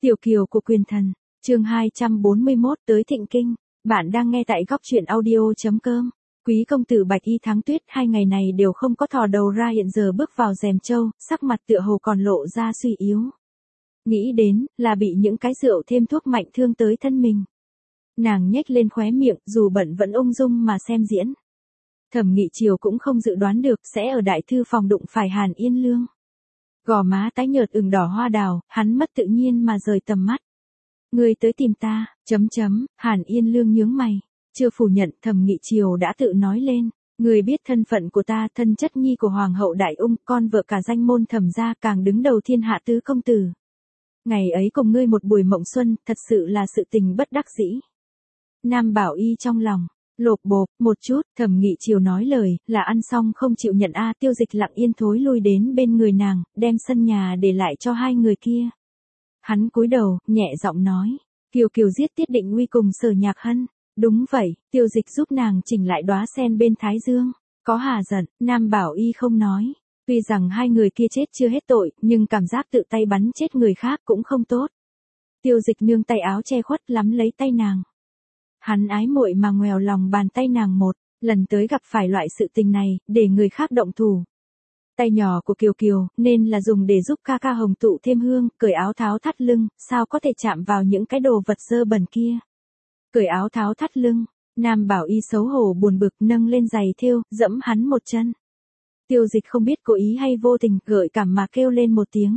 Tiểu kiều của quyền thần, chương 241 tới Thịnh Kinh. Bạn đang nghe tại góc truyện audio.com. Quý công tử Bạch Y Thắng Tuyết 2 ngày này đều không có thò đầu ra, hiện giờ bước vào rèm châu, sắc mặt tựa hồ còn lộ ra suy yếu. Nghĩ đến là bị những cái rượu thêm thuốc mạnh thương tới thân mình. Nàng nhếch lên khóe miệng, dù bận vẫn ung dung mà xem diễn. Thẩm Nghị Triều cũng không dự đoán được sẽ ở đại thư phòng đụng phải Hàn Yên Lương. Gò má tái nhợt ửng đỏ hoa đào, hắn mất tự nhiên mà rời tầm mắt. Ngươi tới tìm ta, Hàn Yên Lương nhướng mày, chưa phủ nhận. Thẩm Nghị Triều đã tự nói lên, ngươi biết thân phận của ta, thân chất nhi của hoàng hậu Đại Ung, con vợ cả danh môn Thẩm gia, càng đứng đầu thiên hạ tứ công tử. Ngày ấy cùng ngươi một buổi mộng xuân, thật sự là sự tình bất đắc dĩ. Nam Bảo Y trong lòng lộp bộp một chút. Thẩm Nghị Triều nói lời là ăn xong không chịu nhận a. Tiêu Dịch lặng yên thối lui đến bên người nàng, đem sân nhà để lại cho hai người kia. Hắn cúi đầu, nhẹ giọng nói, Kiều Kiều giết Tiết Định Uy cùng Sở Nhạc Hân. Đúng vậy. Tiêu Dịch giúp nàng chỉnh lại đóa sen bên thái dương. Có hà giận. Nam Bảo Y không nói. Tuy rằng hai người kia chết chưa hết tội, nhưng cảm giác tự tay bắn chết người khác cũng không tốt. Tiêu Dịch nương tay áo che khuất lắm lấy tay nàng. Hắn ái muội mà ngoèo lòng bàn tay nàng một lần, tới gặp phải loại sự tình này, để người khác động thủ. Tay nhỏ của Kiều Kiều, nên là dùng để giúp ca ca hồng tụ thêm hương, cởi áo tháo thắt lưng, sao có thể chạm vào những cái đồ vật dơ bẩn kia. Cởi áo tháo thắt lưng, Nam Bảo Y xấu hổ buồn bực nâng lên giày thêu, dẫm hắn một chân. Tiêu Dịch không biết cố ý hay vô tình, gợi cảm mà kêu lên một tiếng.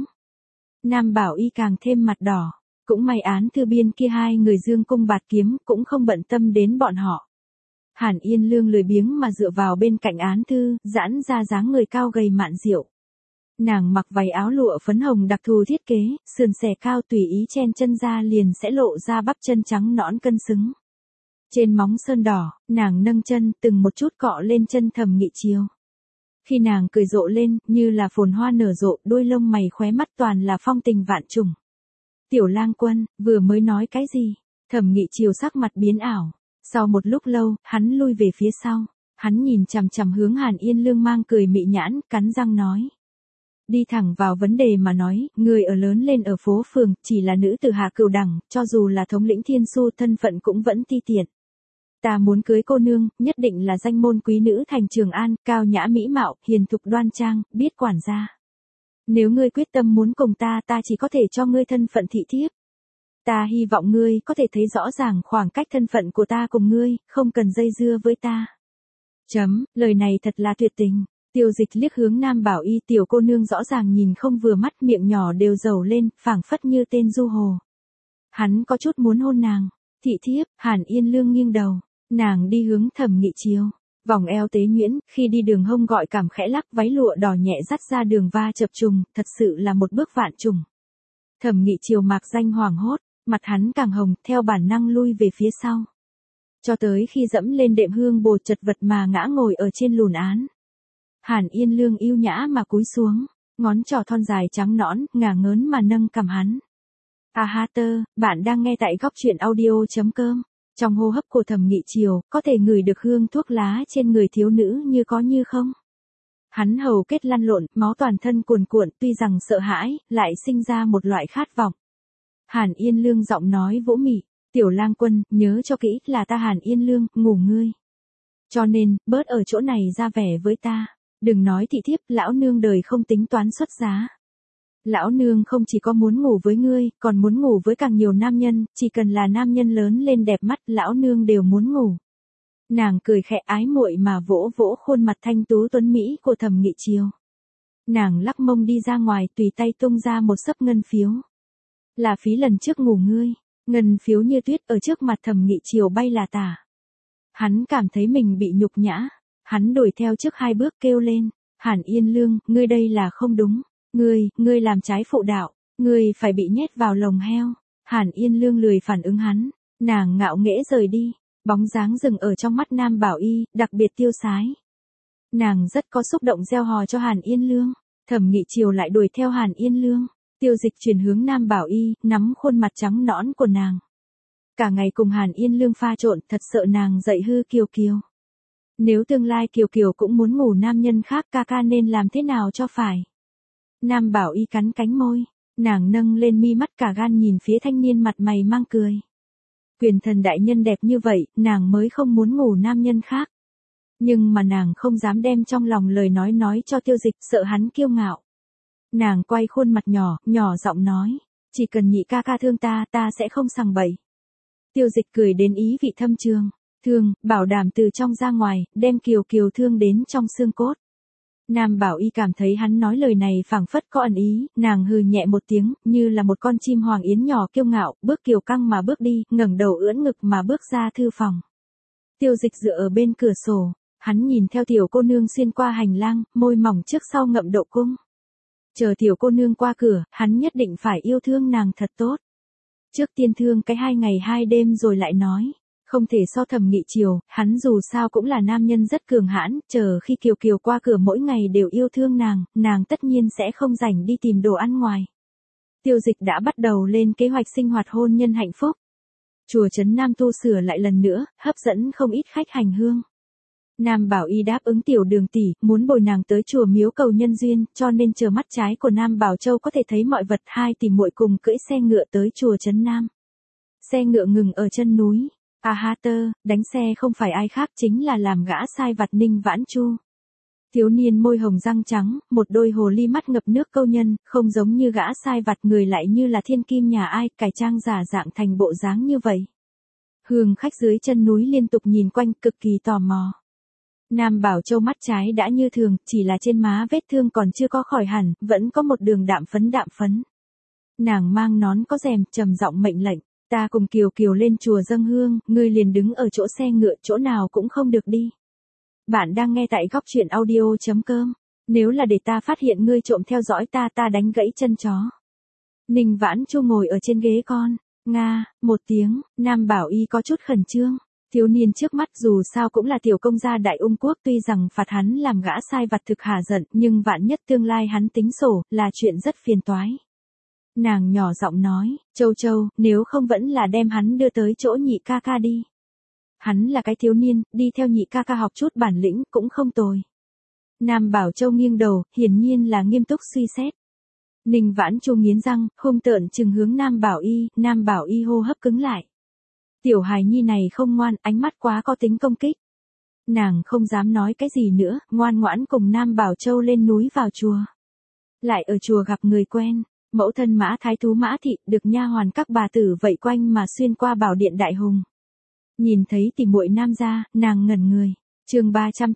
Nam Bảo Y càng thêm mặt đỏ. Cũng may án thư biên kia hai người dương cung bạt kiếm, cũng không bận tâm đến bọn họ. Hàn Yên Lương lười biếng mà dựa vào bên cạnh án thư, giãn ra dáng người cao gầy mạn diệu. Nàng mặc váy áo lụa phấn hồng đặc thù thiết kế, sườn xẻ cao tùy ý chen chân ra liền sẽ lộ ra bắp chân trắng nõn cân xứng. Trên móng sơn đỏ, nàng nâng chân từng một chút cọ lên chân Thẩm Nghị Triều. Khi nàng cười rộ lên, như là phồn hoa nở rộ, đôi lông mày khóe mắt toàn là phong tình vạn trùng. Tiểu Lang Quân, vừa mới nói cái gì? Thẩm Nghị Triều sắc mặt biến ảo. Sau một lúc lâu, hắn lui về phía sau. Hắn nhìn chằm chằm hướng Hàn Yên Lương mang cười mị nhãn, cắn răng nói. Đi thẳng vào vấn đề mà nói, người ở lớn lên ở phố phường, chỉ là nữ tử hạ cửu đẳng, cho dù là thống lĩnh thiên su, thân phận cũng vẫn ti tiện. Ta muốn cưới cô nương, nhất định là danh môn quý nữ thành Trường An, cao nhã mỹ mạo, hiền thục đoan trang, biết quản gia. Nếu ngươi quyết tâm muốn cùng ta, ta chỉ có thể cho ngươi thân phận thị thiếp. Ta hy vọng ngươi có thể thấy rõ ràng khoảng cách thân phận của ta cùng ngươi, không cần dây dưa với ta. Lời này thật là tuyệt tình. Tiêu Dịch liếc hướng Nam Bảo Y, tiểu cô nương rõ ràng nhìn không vừa mắt, miệng nhỏ đều dầu lên, phảng phất như tên du hồ. Hắn có chút muốn hôn nàng. Thị thiếp. Hàn Yên Lương nghiêng đầu. Nàng đi hướng Thẩm Nghị Triều. Vòng eo tế nhuyễn, khi đi đường hông gọi cảm khẽ lắc, váy lụa đỏ nhẹ dắt ra đường va chập trùng, thật sự là một bước vạn trùng. Thẩm Nghị Triều mạc danh hoảng hốt, mặt hắn càng hồng, theo bản năng lui về phía sau. Cho tới khi dẫm lên đệm hương bồ chật vật mà ngã ngồi ở trên lùn án. Hàn Yên Lương yêu nhã mà cúi xuống, ngón trỏ thon dài trắng nõn, ngả ngớn mà nâng cằm hắn. Bạn đang nghe tại góc truyện audio.com. Trong hô hấp của Thẩm Nghị Triều, có thể ngửi được hương thuốc lá trên người thiếu nữ như có như không. Hắn hầu kết lăn lộn, máu toàn thân cuồn cuộn, tuy rằng sợ hãi, lại sinh ra một loại khát vọng. Hàn Yên Lương giọng nói vỗ mị, Tiểu Lang Quân, nhớ cho kỹ, là ta Hàn Yên Lương, ngủ ngươi. Cho nên, bớt ở chỗ này ra vẻ với ta. Đừng nói thị thiếp, lão nương đời không tính toán xuất giá. Lão nương không chỉ có muốn ngủ với ngươi, còn muốn ngủ với càng nhiều nam nhân, chỉ cần là nam nhân lớn lên đẹp mắt, lão nương đều muốn ngủ. Nàng cười khẽ ái muội mà vỗ vỗ khuôn mặt thanh tú tuấn mỹ của Thẩm Nghị Triều. Nàng lắc mông đi ra ngoài, tùy tay tung ra một xấp ngân phiếu. Là phí lần trước ngủ ngươi. Ngân phiếu như tuyết ở trước mặt Thẩm Nghị Triều bay là tả. Hắn cảm thấy mình bị nhục nhã. Hắn đuổi theo trước hai bước kêu lên. Hàn Yên Lương, ngươi đây là không đúng. Ngươi làm trái phụ đạo, ngươi phải bị nhét vào lồng heo. Hàn Yên Lương lười phản ứng hắn, nàng ngạo nghễ rời đi, bóng dáng dừng ở trong mắt Nam Bảo Y, đặc biệt tiêu sái. Nàng rất có xúc động gieo hò cho Hàn Yên Lương, Thẩm Nghị Triều lại đuổi theo Hàn Yên Lương, Tiêu Dịch chuyển hướng Nam Bảo Y, nắm khuôn mặt trắng nõn của nàng. Cả ngày cùng Hàn Yên Lương pha trộn, thật sợ nàng dạy hư Kiều Kiều. Nếu tương lai Kiều Kiều cũng muốn ngủ nam nhân khác, ca ca nên làm thế nào cho phải. Nam Bảo Y cắn cánh môi, Nàng nâng lên mi mắt cả gan nhìn phía thanh niên mặt mày mang cười. Quyền thần đại nhân đẹp như vậy, nàng mới không muốn ngủ nam nhân khác. Nhưng mà nàng không dám đem trong lòng lời nói cho Tiêu Dịch, sợ hắn kiêu ngạo. Nàng quay khuôn mặt nhỏ, nhỏ giọng nói, chỉ cần nhị ca ca thương ta, ta sẽ không sằng bậy. Tiêu Dịch cười đến ý vị thâm trường, thương, bảo đảm từ trong ra ngoài, đem Kiều Kiều thương đến trong xương cốt. Nam Bảo Y cảm thấy hắn nói lời này phảng phất có ẩn ý, nàng hừ nhẹ một tiếng, như là một con chim hoàng yến nhỏ kiêu ngạo, bước kiều căng mà bước đi, ngẩng đầu ưỡn ngực mà bước ra thư phòng. Tiêu Dịch dựa ở bên cửa sổ, hắn nhìn theo tiểu cô nương xuyên qua hành lang, môi mỏng trước sau ngậm độ cung. Chờ tiểu cô nương qua cửa, hắn nhất định phải yêu thương nàng thật tốt. Trước tiên thương cái 2 ngày 2 đêm rồi lại nói. Không thể so Thẩm Nghị Triều, hắn dù sao cũng là nam nhân rất cường hãn, chờ khi Kiều Kiều qua cửa mỗi ngày đều yêu thương nàng tất nhiên sẽ không rảnh đi tìm đồ ăn ngoài. Tiêu Dịch đã bắt đầu lên kế hoạch sinh hoạt hôn nhân hạnh phúc. Chùa Trấn Nam tu sửa lại lần nữa, hấp dẫn không ít khách hành hương. Nam Bảo Y đáp ứng tiểu Đường tỷ, muốn bồi nàng tới chùa miếu cầu nhân duyên, cho nên chờ mắt trái của Nam Bảo Châu có thể thấy mọi vật. 2 tỷ muội cùng cưỡi xe ngựa tới chùa Trấn Nam. Xe ngựa ngừng ở chân núi. Đánh xe không phải ai khác chính là làm gã sai vặt Ninh Vãn Chu. Thiếu niên môi hồng răng trắng, một đôi hồ ly mắt ngập nước câu nhân, không giống như gã sai vặt, người lại như là thiên kim nhà ai, cải trang giả dạng thành bộ dáng như vậy. Hương khách dưới chân núi liên tục nhìn quanh, cực kỳ tò mò. Nam Bảo Châu mắt trái đã như thường, chỉ là trên má vết thương còn chưa có khỏi hẳn, vẫn có một đường đạm phấn. Nàng mang nón có rèm, trầm giọng mệnh lệnh. Ta cùng Kiều Kiều lên chùa dâng hương, ngươi liền đứng ở chỗ xe ngựa, chỗ nào cũng không được đi. Bạn đang nghe tại góc truyện audio.com. Nếu là để ta phát hiện ngươi trộm theo dõi ta đánh gãy chân chó. Ninh Vãn Chu ngồi ở trên ghế con. Nga, một tiếng, Nam Bảo Y có chút khẩn trương. Thiếu niên trước mắt dù sao cũng là tiểu công gia Đại Ung Quốc, tuy rằng phạt hắn làm gã sai vặt thực hả giận, nhưng vạn nhất tương lai hắn tính sổ, là chuyện rất phiền toái. Nàng nhỏ giọng nói, Châu, nếu không vẫn là đem hắn đưa tới chỗ nhị ca ca đi. Hắn là cái thiếu niên, đi theo nhị ca ca học chút bản lĩnh cũng không tồi. Nam Bảo Châu nghiêng đầu, hiển nhiên là nghiêm túc suy xét. Ninh Vãn Chu nghiến răng, hung tợn trừng hướng Nam Bảo Y hô hấp cứng lại. Tiểu hài nhi này không ngoan, ánh mắt quá có tính công kích. Nàng không dám nói cái gì nữa, ngoan ngoãn cùng Nam Bảo Châu lên núi vào chùa. Lại ở chùa gặp người quen. Mẫu thân Mã Thái Thú Mã Thị, được nha hoàn các bà tử vây quanh mà xuyên qua bảo điện Đại Hùng. Nhìn thấy tỷ muội Nam gia, nàng ngẩn người. Chương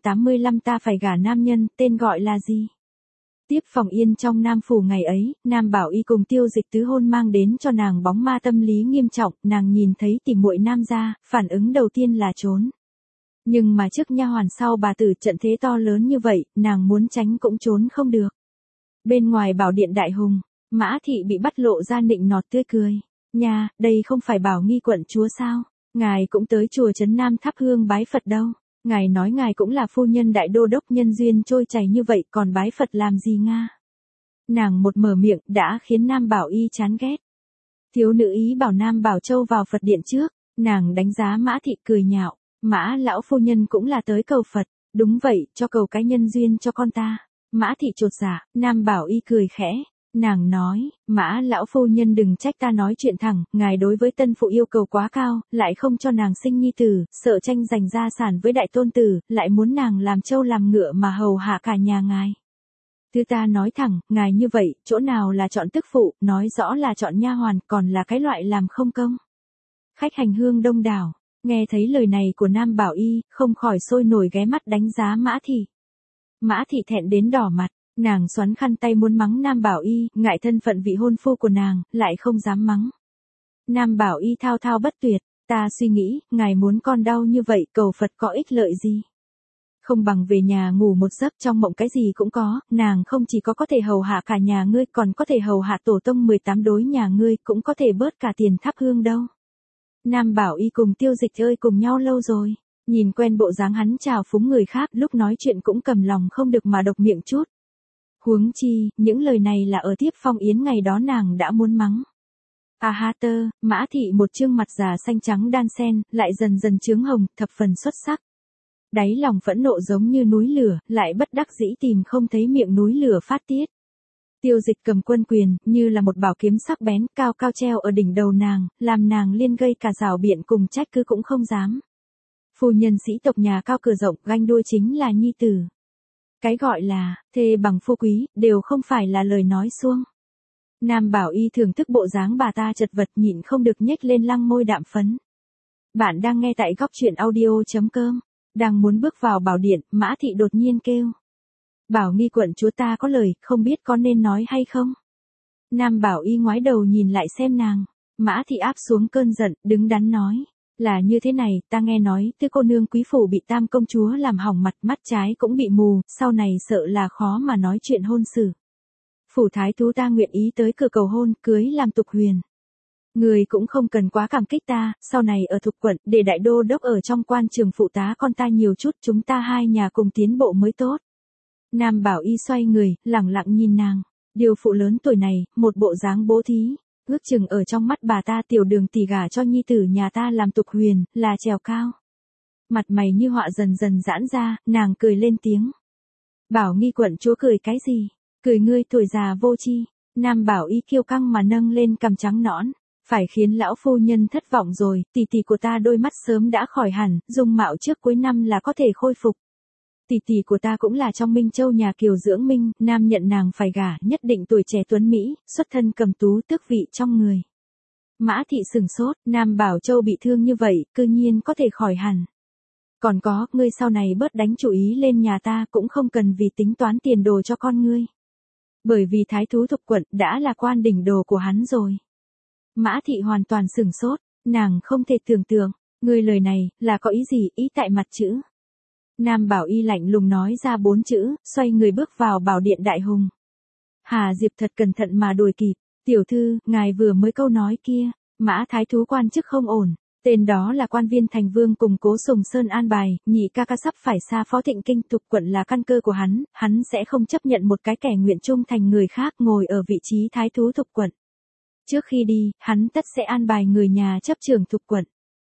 385 ta phải gả nam nhân, tên gọi là gì? Tiếp phòng yên trong Nam phủ ngày ấy, Nam Bảo Y cùng Tiêu Dịch tứ hôn mang đến cho nàng bóng ma tâm lý nghiêm trọng, nàng nhìn thấy tỷ muội Nam gia, phản ứng đầu tiên là trốn. Nhưng mà trước nha hoàn sau bà tử trận thế to lớn như vậy, nàng muốn tránh cũng trốn không được. Bên ngoài bảo điện Đại Hùng, Mã Thị bị bắt lộ ra nịnh nọt tươi cười. Nha, đây không phải Bảo Nghi quận chúa sao? Ngài cũng tới chùa Trấn Nam thắp hương bái Phật đâu. Ngài nói ngài cũng là phu nhân đại đô đốc, nhân duyên trôi chảy như vậy còn bái Phật làm gì Nga? Nàng một mở miệng đã khiến Nam Bảo Y chán ghét. Thiếu nữ ý bảo Nam Bảo Châu vào Phật điện trước, nàng đánh giá Mã Thị cười nhạo. Mã lão phu nhân cũng là tới cầu Phật. Đúng vậy, cho cầu cái nhân duyên cho con ta. Mã Thị chột dạ, Nam Bảo Y cười khẽ. Nàng nói, Mã lão phu nhân đừng trách ta nói chuyện thẳng, ngài đối với tân phụ yêu cầu quá cao, lại không cho nàng sinh nhi tử, sợ tranh giành gia sản với đại tôn tử, lại muốn nàng làm trâu làm ngựa mà hầu hạ cả nhà ngài. Thứ ta nói thẳng, ngài như vậy, chỗ nào là chọn tức phụ, nói rõ là chọn nha hoàn, còn là cái loại làm không công. Khách hành hương đông đảo, nghe thấy lời này của Nam Bảo Y, không khỏi sôi nổi ghé mắt đánh giá Mã Thị. Mã Thị thẹn đến đỏ mặt. Nàng xoắn khăn tay muốn mắng Nam Bảo Y, ngại thân phận vị hôn phu của nàng, lại không dám mắng. Nam Bảo Y thao thao bất tuyệt, ta suy nghĩ, ngài muốn con đau như vậy, cầu Phật có ích lợi gì? Không bằng về nhà ngủ một giấc, trong mộng cái gì cũng có, nàng không chỉ có thể hầu hạ cả nhà ngươi, còn có thể hầu hạ tổ tông 18 đối nhà ngươi, cũng có thể bớt cả tiền thắp hương đâu. Nam Bảo Y cùng Tiêu Dịch ơi cùng nhau lâu rồi, nhìn quen bộ dáng hắn chào phúng người khác, lúc nói chuyện cũng cầm lòng không được mà độc miệng chút. Huống chi, những lời này là ở tiếp phong yến ngày đó nàng đã muốn mắng. Mã Thị một trương mặt già xanh trắng đan sen, lại dần dần chướng hồng, thập phần xuất sắc. Đáy lòng phẫn nộ giống như núi lửa, lại bất đắc dĩ tìm không thấy miệng núi lửa phát tiết. Tiêu Dịch cầm quân quyền, như là một bảo kiếm sắc bén, cao cao treo ở đỉnh đầu nàng, làm nàng liên gây cả rào biện cùng trách cứ cũng không dám. Phu nhân sĩ tộc nhà cao cửa rộng, ganh đua chính là nhi tử. Cái gọi là, thê bằng phu quý, đều không phải là lời nói suông. Nam Bảo Y thưởng thức bộ dáng bà ta chật vật nhịn không được nhếch lên lăng môi đạm phấn. Bạn đang nghe tại góc truyện audio.com. Đang muốn bước vào bảo điện, Mã Thị đột nhiên kêu. Bảo Nghi quận chúa ta có lời, không biết có nên nói hay không? Nam Bảo Y ngoái đầu nhìn lại xem nàng. Mã Thị áp xuống cơn giận, đứng đắn nói. Là như thế này, ta nghe nói, Tư cô nương quý phủ bị Tam công chúa làm hỏng mặt, mắt trái cũng bị mù, sau này sợ là khó mà nói chuyện hôn sự. Phủ thái thú ta nguyện ý tới cửa cầu hôn, cưới làm tục huyền. Người cũng không cần quá cảm kích ta, sau này ở Thục quận, để đại đô đốc ở trong quan trường phụ tá con ta nhiều chút, chúng ta hai nhà cùng tiến bộ mới tốt. Nam Bảo Y xoay người, lẳng lặng nhìn nàng. Điều phụ lớn tuổi này, một bộ dáng bố thí, ước chừng ở trong mắt bà ta tiểu Đường tỷ gả cho nhi tử nhà ta làm tục huyền, là trèo cao. Mặt mày như họa dần dần giãn ra, nàng cười lên tiếng. Bảo Nghi quận chúa cười cái gì? Cười ngươi tuổi già vô tri. Nam Bảo Y kiêu căng mà nâng lên cằm trắng nõn. Phải khiến lão phu nhân thất vọng rồi, tỷ tỷ của ta đôi mắt sớm đã khỏi hẳn, dung mạo trước cuối năm là có thể khôi phục. Tỷ tỷ của ta cũng là trong Minh Châu nhà Kiều dưỡng minh, nam nhận nàng phải gả, nhất định tuổi trẻ tuấn Mỹ, xuất thân cầm tú tước vị trong người. Mã Thị sừng sốt, Nam Bảo Châu bị thương như vậy, cư nhiên có thể khỏi hẳn. Còn có, ngươi sau này bớt đánh chủ ý lên nhà ta cũng không cần vì tính toán tiền đồ cho con ngươi. Bởi vì thái thú Thục quận đã là quan đỉnh đồ của hắn rồi. Mã Thị hoàn toàn sừng sốt, nàng không thể tưởng tượng, ngươi lời này, là có ý gì, ý tại mặt chữ. Nam Bảo Y lạnh lùng nói ra 4 chữ, xoay người bước vào bảo điện đại hùng. Hà Diệp thật cẩn thận mà đuổi kịp, tiểu thư, ngài vừa mới câu nói kia, Mã thái thú quan chức không ổn, tên đó là quan viên thành vương cùng Cố Sùng Sơn an bài, nhị ca ca sắp phải xa phó Thịnh Kinh, Thục quận là căn cơ của hắn sẽ không chấp nhận một cái kẻ nguyện trung thành người khác ngồi ở vị trí thái thú Thục quận. Trước khi đi, hắn tất sẽ an bài người nhà chấp trường Thục quận.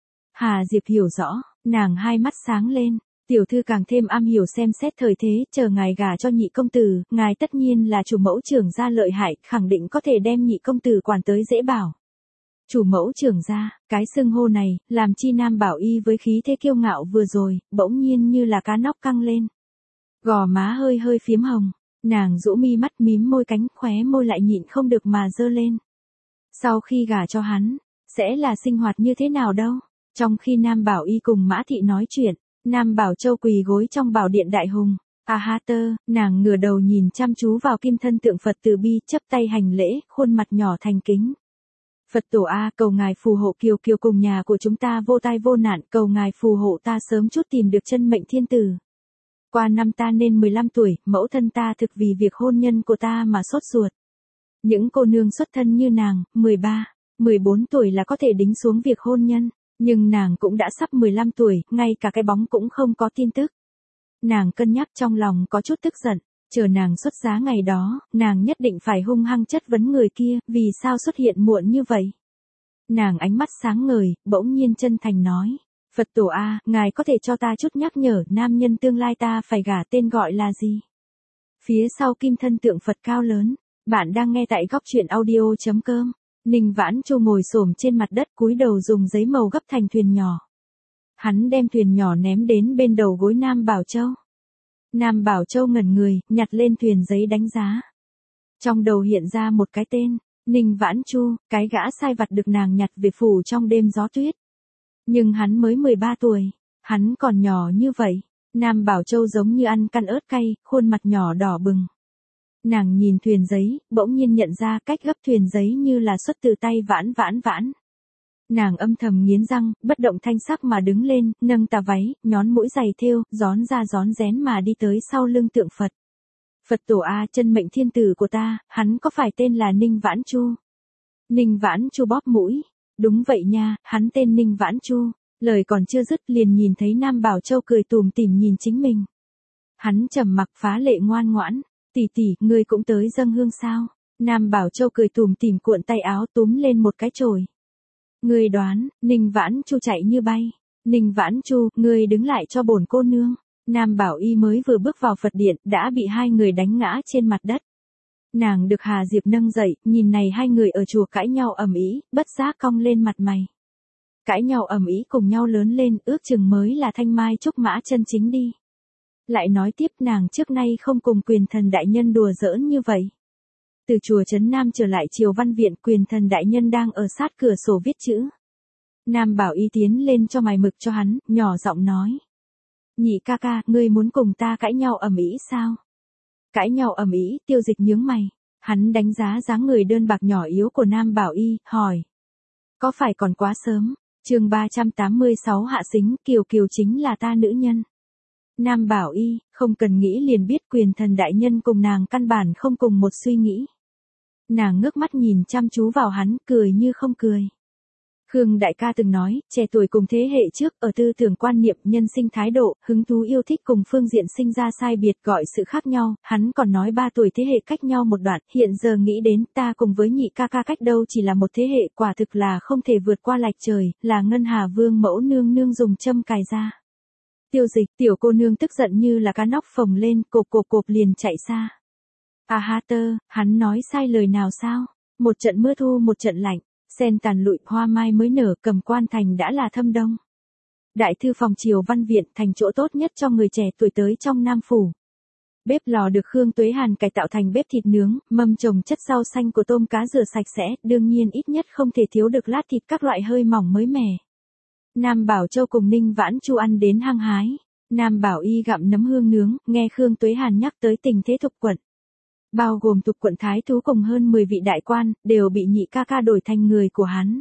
Hà Diệp hiểu rõ, nàng hai mắt sáng lên, tiểu thư càng thêm am hiểu xem xét thời thế, chờ ngài gả cho nhị công tử, ngài tất nhiên là chủ mẫu trưởng gia lợi hại, khẳng định có thể đem nhị công tử quản tới dễ bảo. Chủ mẫu trưởng gia, cái xưng hô này, làm chi Nam Bảo Y với khí thế kiêu ngạo vừa rồi, bỗng nhiên như là cá nóc căng lên. Gò má hơi hơi phím hồng, nàng rũ mi mắt mím môi cánh khóe môi lại nhịn không được mà dơ lên. Sau khi gả cho hắn, sẽ là sinh hoạt như thế nào đâu? Trong khi Nam Bảo Y cùng Mã Thị nói chuyện, Nam Bảo Châu quỳ gối trong bảo điện đại hùng. Nàng ngửa đầu nhìn chăm chú vào kim thân tượng Phật từ bi, chấp tay hành lễ, khuôn mặt nhỏ thành kính. Phật tổ a, cầu ngài phù hộ Kiều Kiều cùng nhà của chúng ta vô tai vô nạn, cầu ngài phù hộ ta sớm chút tìm được chân mệnh thiên tử. Qua năm ta nên 15 tuổi, mẫu thân ta thực vì việc hôn nhân của ta mà sốt ruột. Những cô nương xuất thân như nàng, 13, 14 tuổi là có thể đính xuống việc hôn nhân, nhưng nàng cũng đã sắp 15 tuổi, ngay cả cái bóng cũng không có tin tức. Nàng cân nhắc trong lòng có chút tức giận, chờ nàng xuất giá ngày đó, nàng nhất định phải hung hăng chất vấn người kia, vì sao xuất hiện muộn như vậy. Nàng ánh mắt sáng ngời, bỗng nhiên chân thành nói, Phật tổ a, ngài có thể cho ta chút nhắc nhở nam nhân tương lai ta phải gả tên gọi là gì? Phía sau kim thân tượng Phật cao lớn, bạn đang nghe tại góc truyện audio.com. Ninh Vãn Chu ngồi xổm trên mặt đất cúi đầu dùng giấy màu gấp thành thuyền nhỏ. Hắn đem thuyền nhỏ ném đến bên đầu gối Nam Bảo Châu. Nam Bảo Châu ngẩn người, nhặt lên thuyền giấy đánh giá. Trong đầu hiện ra một cái tên, Ninh Vãn Chu, cái gã sai vặt được nàng nhặt về phủ trong đêm gió tuyết. Nhưng hắn mới 13 tuổi, hắn còn nhỏ như vậy. Nam Bảo Châu giống như ăn căn ớt cay, khuôn mặt nhỏ đỏ bừng. Nàng nhìn thuyền giấy, bỗng nhiên nhận ra cách gấp thuyền giấy như là xuất từ tay Vãn. Nàng âm thầm nghiến răng, bất động thanh sắc mà đứng lên, nâng tà váy, nhón mũi giày thêu, rón ra rón rén mà đi tới sau lưng tượng Phật. Phật tổ a, chân mệnh thiên tử của ta, hắn có phải tên là Ninh Vãn Chu? Ninh Vãn Chu bóp mũi. Đúng vậy nha, hắn tên Ninh Vãn Chu. Lời còn chưa dứt liền nhìn thấy Nam Bảo Châu cười tủm tỉm nhìn chính mình. Hắn trầm mặc phá lệ ngoan ngoãn. Tỷ tỷ, ngươi cũng tới dâng hương sao? Nam Bảo Châu cười tủm tỉm cuộn tay áo túm lên một cái chổi. Ngươi đoán, Ninh Vãn Chu chạy như bay. Ninh Vãn Chu, ngươi đứng lại cho bổn cô nương. Nam Bảo Y mới vừa bước vào Phật điện, đã bị hai người đánh ngã trên mặt đất. Nàng được Hà Diệp nâng dậy, nhìn này hai người ở chùa cãi nhau ầm ĩ, bất giác cong lên mặt mày. Cãi nhau ầm ĩ cùng nhau lớn lên, ước chừng mới là thanh mai trúc mã chân chính đi. Lại nói tiếp nàng trước nay không cùng Quyền Thần đại nhân đùa giỡn như vậy. Từ chùa Trấn Nam trở lại Triều Văn Viện, Quyền Thần đại nhân đang ở sát cửa sổ viết chữ. Nam Bảo Y tiến lên cho mài mực cho hắn, nhỏ giọng nói. Nhị ca ca, ngươi muốn cùng ta cãi nhau ầm ĩ sao? Cãi nhau ầm ĩ, Tiêu Dịch nhướng mày. Hắn đánh giá dáng người đơn bạc nhỏ yếu của Nam Bảo Y, hỏi. Có phải còn quá sớm? Chương 386 hạ xính, Kiều Kiều chính là ta nữ nhân. Nam Bảo Y, không cần nghĩ liền biết Quyền Thần đại nhân cùng nàng căn bản không cùng một suy nghĩ. Nàng ngước mắt nhìn chăm chú vào hắn, cười như không cười. Khương đại ca từng nói, trẻ tuổi cùng thế hệ trước, ở tư tưởng quan niệm, nhân sinh thái độ, hứng thú yêu thích cùng phương diện sinh ra sai biệt gọi sự khác nhau, hắn còn nói 3 tuổi thế hệ cách nhau một đoạn, hiện giờ nghĩ đến ta cùng với nhị ca ca cách đâu chỉ là một thế hệ, quả thực là không thể vượt qua lạch trời, là Ngân Hà Vương mẫu nương nương dùng châm cài ra. Tiêu Dịch, tiểu cô nương tức giận như là cá nóc phồng lên, cộp liền chạy xa. À ha tơ, hắn nói sai lời nào sao? Một trận mưa thu một trận lạnh. Sen tàn lụi hoa mai mới nở, Cầm Quan thành đã là thâm đông. Đại thư phòng Triều Văn Viện thành chỗ tốt nhất cho người trẻ tuổi tới trong Nam Phủ. Bếp lò được Khương Tuế Hàn cải tạo thành bếp thịt nướng, mâm trồng chất rau xanh của tôm cá rửa sạch sẽ, đương nhiên ít nhất không thể thiếu được lát thịt các loại hơi mỏng mới mẻ. Nam Bảo Châu cùng Ninh Vãn Chu ăn đến hăng hái. Nam Bảo Y gặm nấm hương nướng, nghe Khương Tuế Hàn nhắc tới tình thế Thục quận. Bao gồm Thục quận thái thú cùng hơn 10 vị đại quan, đều bị nhị ca ca đổi thành người của hắn.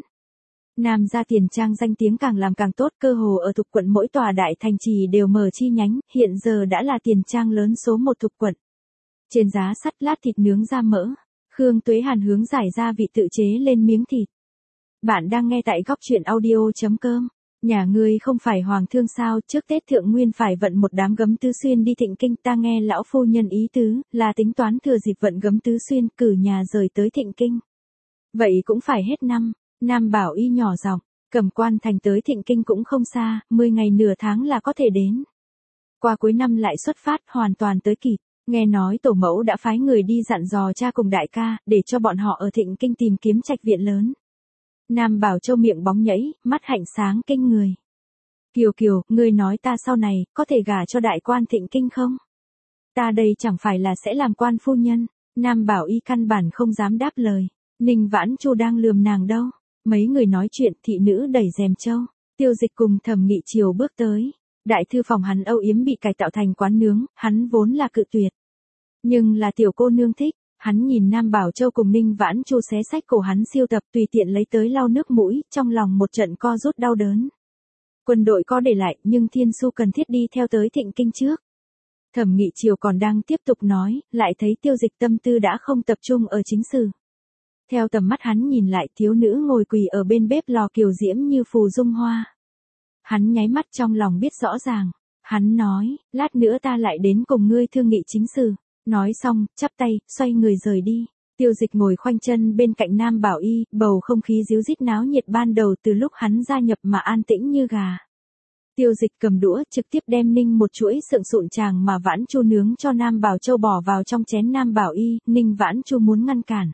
Nam gia Tiền Trang danh tiếng càng làm càng tốt, cơ hồ ở Thục quận mỗi tòa đại thành trì đều mở chi nhánh, hiện giờ đã là Tiền Trang lớn số 1 Thục quận. Trên giá sắt lát thịt nướng ra mỡ, Khương Tuế Hàn hướng giải gia vị tự chế lên miếng thịt. Bạn đang nghe tại góc truyện audio.com. Nhà ngươi không phải hoàng thương sao, trước Tết Thượng Nguyên phải vận một đám gấm tứ xuyên đi Thịnh Kinh, ta nghe lão phu nhân ý tứ, là tính toán thừa dịp vận gấm tứ xuyên, cử nhà rời tới Thịnh Kinh. Vậy cũng phải hết năm, Nam Bảo Y nhỏ giọng, Cầm Quan thành tới Thịnh Kinh cũng không xa, 10 ngày nửa tháng là có thể đến. Qua cuối năm lại xuất phát, hoàn toàn tới kịp, nghe nói tổ mẫu đã phái người đi dặn dò cha cùng đại ca, để cho bọn họ ở Thịnh Kinh tìm kiếm trạch viện lớn. Nam Bảo Châu miệng bóng nhảy, mắt hạnh sáng kinh người. Kiều Kiều, ngươi nói ta sau này, có thể gả cho đại quan Thịnh Kinh không? Ta đây chẳng phải là sẽ làm quan phu nhân. Nam Bảo Y căn bản không dám đáp lời. Ninh Vãn Chu đang lườm nàng đâu. Mấy người nói chuyện, thị nữ đẩy rèm châu. Tiêu Dịch cùng Thẩm Nghị Triều bước tới. Đại thư phòng hắn âu yếm bị cải tạo thành quán nướng, hắn vốn là cự tuyệt. Nhưng là tiểu cô nương thích. Hắn nhìn Nam Bảo Châu cùng Ninh Vãn Chu xé sách cổ hắn siêu tập, tùy tiện lấy tới lau nước mũi, trong lòng một trận co rút đau đớn. Quân đội có để lại, nhưng Thiên Su cần thiết đi theo tới Thịnh Kinh trước. Thẩm Nghị Triều còn đang tiếp tục nói, lại thấy Tiêu Dịch tâm tư đã không tập trung ở chính sự. Theo tầm mắt hắn nhìn lại, thiếu nữ ngồi quỳ ở bên bếp lò kiều diễm như phù dung hoa. Hắn nháy mắt trong lòng biết rõ ràng. Hắn nói, lát nữa ta lại đến cùng ngươi thương nghị chính sự. Nói xong, chắp tay, xoay người rời đi. Tiêu Dịch ngồi khoanh chân bên cạnh Nam Bảo Y, bầu không khí ríu rít náo nhiệt ban đầu từ lúc hắn gia nhập mà an tĩnh như gà. Tiêu Dịch cầm đũa trực tiếp đem ninh một chuỗi sượng sụn chàng mà Vãn Chu nướng cho Nam Bảo Châu bỏ vào trong chén Nam Bảo Y, Ninh Vãn Chu muốn ngăn cản.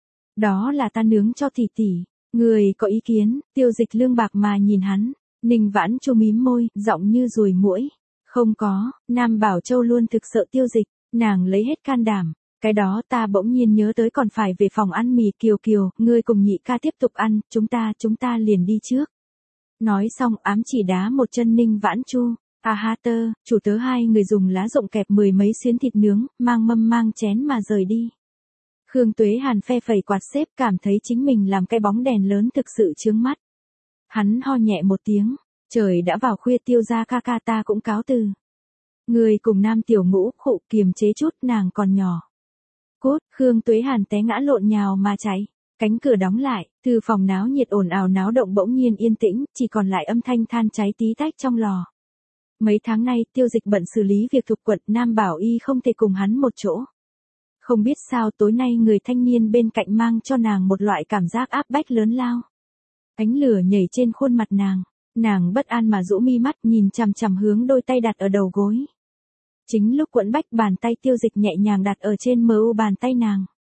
Đó là ta nướng cho tỷ tỷ, người có ý kiến? Tiêu Dịch lương bạc mà nhìn hắn, Ninh Vãn Chu mím môi, giọng như ruồi muỗi. Không có, Nam Bảo Châu luôn thực sợ Tiêu Dịch. Nàng lấy hết can đảm, cái đó ta bỗng nhiên nhớ tới còn phải về phòng ăn mì. Kiều Kiều, ngươi cùng nhị ca tiếp tục ăn, chúng ta liền đi trước. Nói xong ám chỉ đá một chân Ninh Vãn Chu. À ha tơ, chủ tớ hai người dùng lá rộng kẹp 10 mấy xuyến thịt nướng, mang mâm mang chén mà rời đi. Khương Tuế Hàn phe phẩy quạt xếp, cảm thấy chính mình làm cái bóng đèn lớn thực sự chướng mắt. Hắn ho nhẹ một tiếng, trời đã vào khuya, Tiêu gia ca ca ta cũng cáo từ. Người cùng Nam Tiểu Ngũ khụ kiềm chế chút, nàng còn nhỏ. Cốt, Khương Tuế Hàn té ngã lộn nhào mà chạy. Cánh cửa đóng lại, thư phòng náo nhiệt ồn ào náo động bỗng nhiên yên tĩnh, chỉ còn lại âm thanh than cháy tí tách trong lò. Mấy tháng nay, Tiêu Dịch bận xử lý việc Thục quận, Nam Bảo Y không thể cùng hắn một chỗ. Không biết sao tối nay người thanh niên bên cạnh mang cho nàng một loại cảm giác áp bách lớn lao. Ánh lửa nhảy trên khuôn mặt nàng bất an mà rũ mi mắt nhìn chằm chằm hướng đôi tay đặt ở đầu gối. Chính lúc quẫn bách, bàn tay Tiêu Dịch nhẹ nhàng đặt ở trên mờ u bàn tay nàng.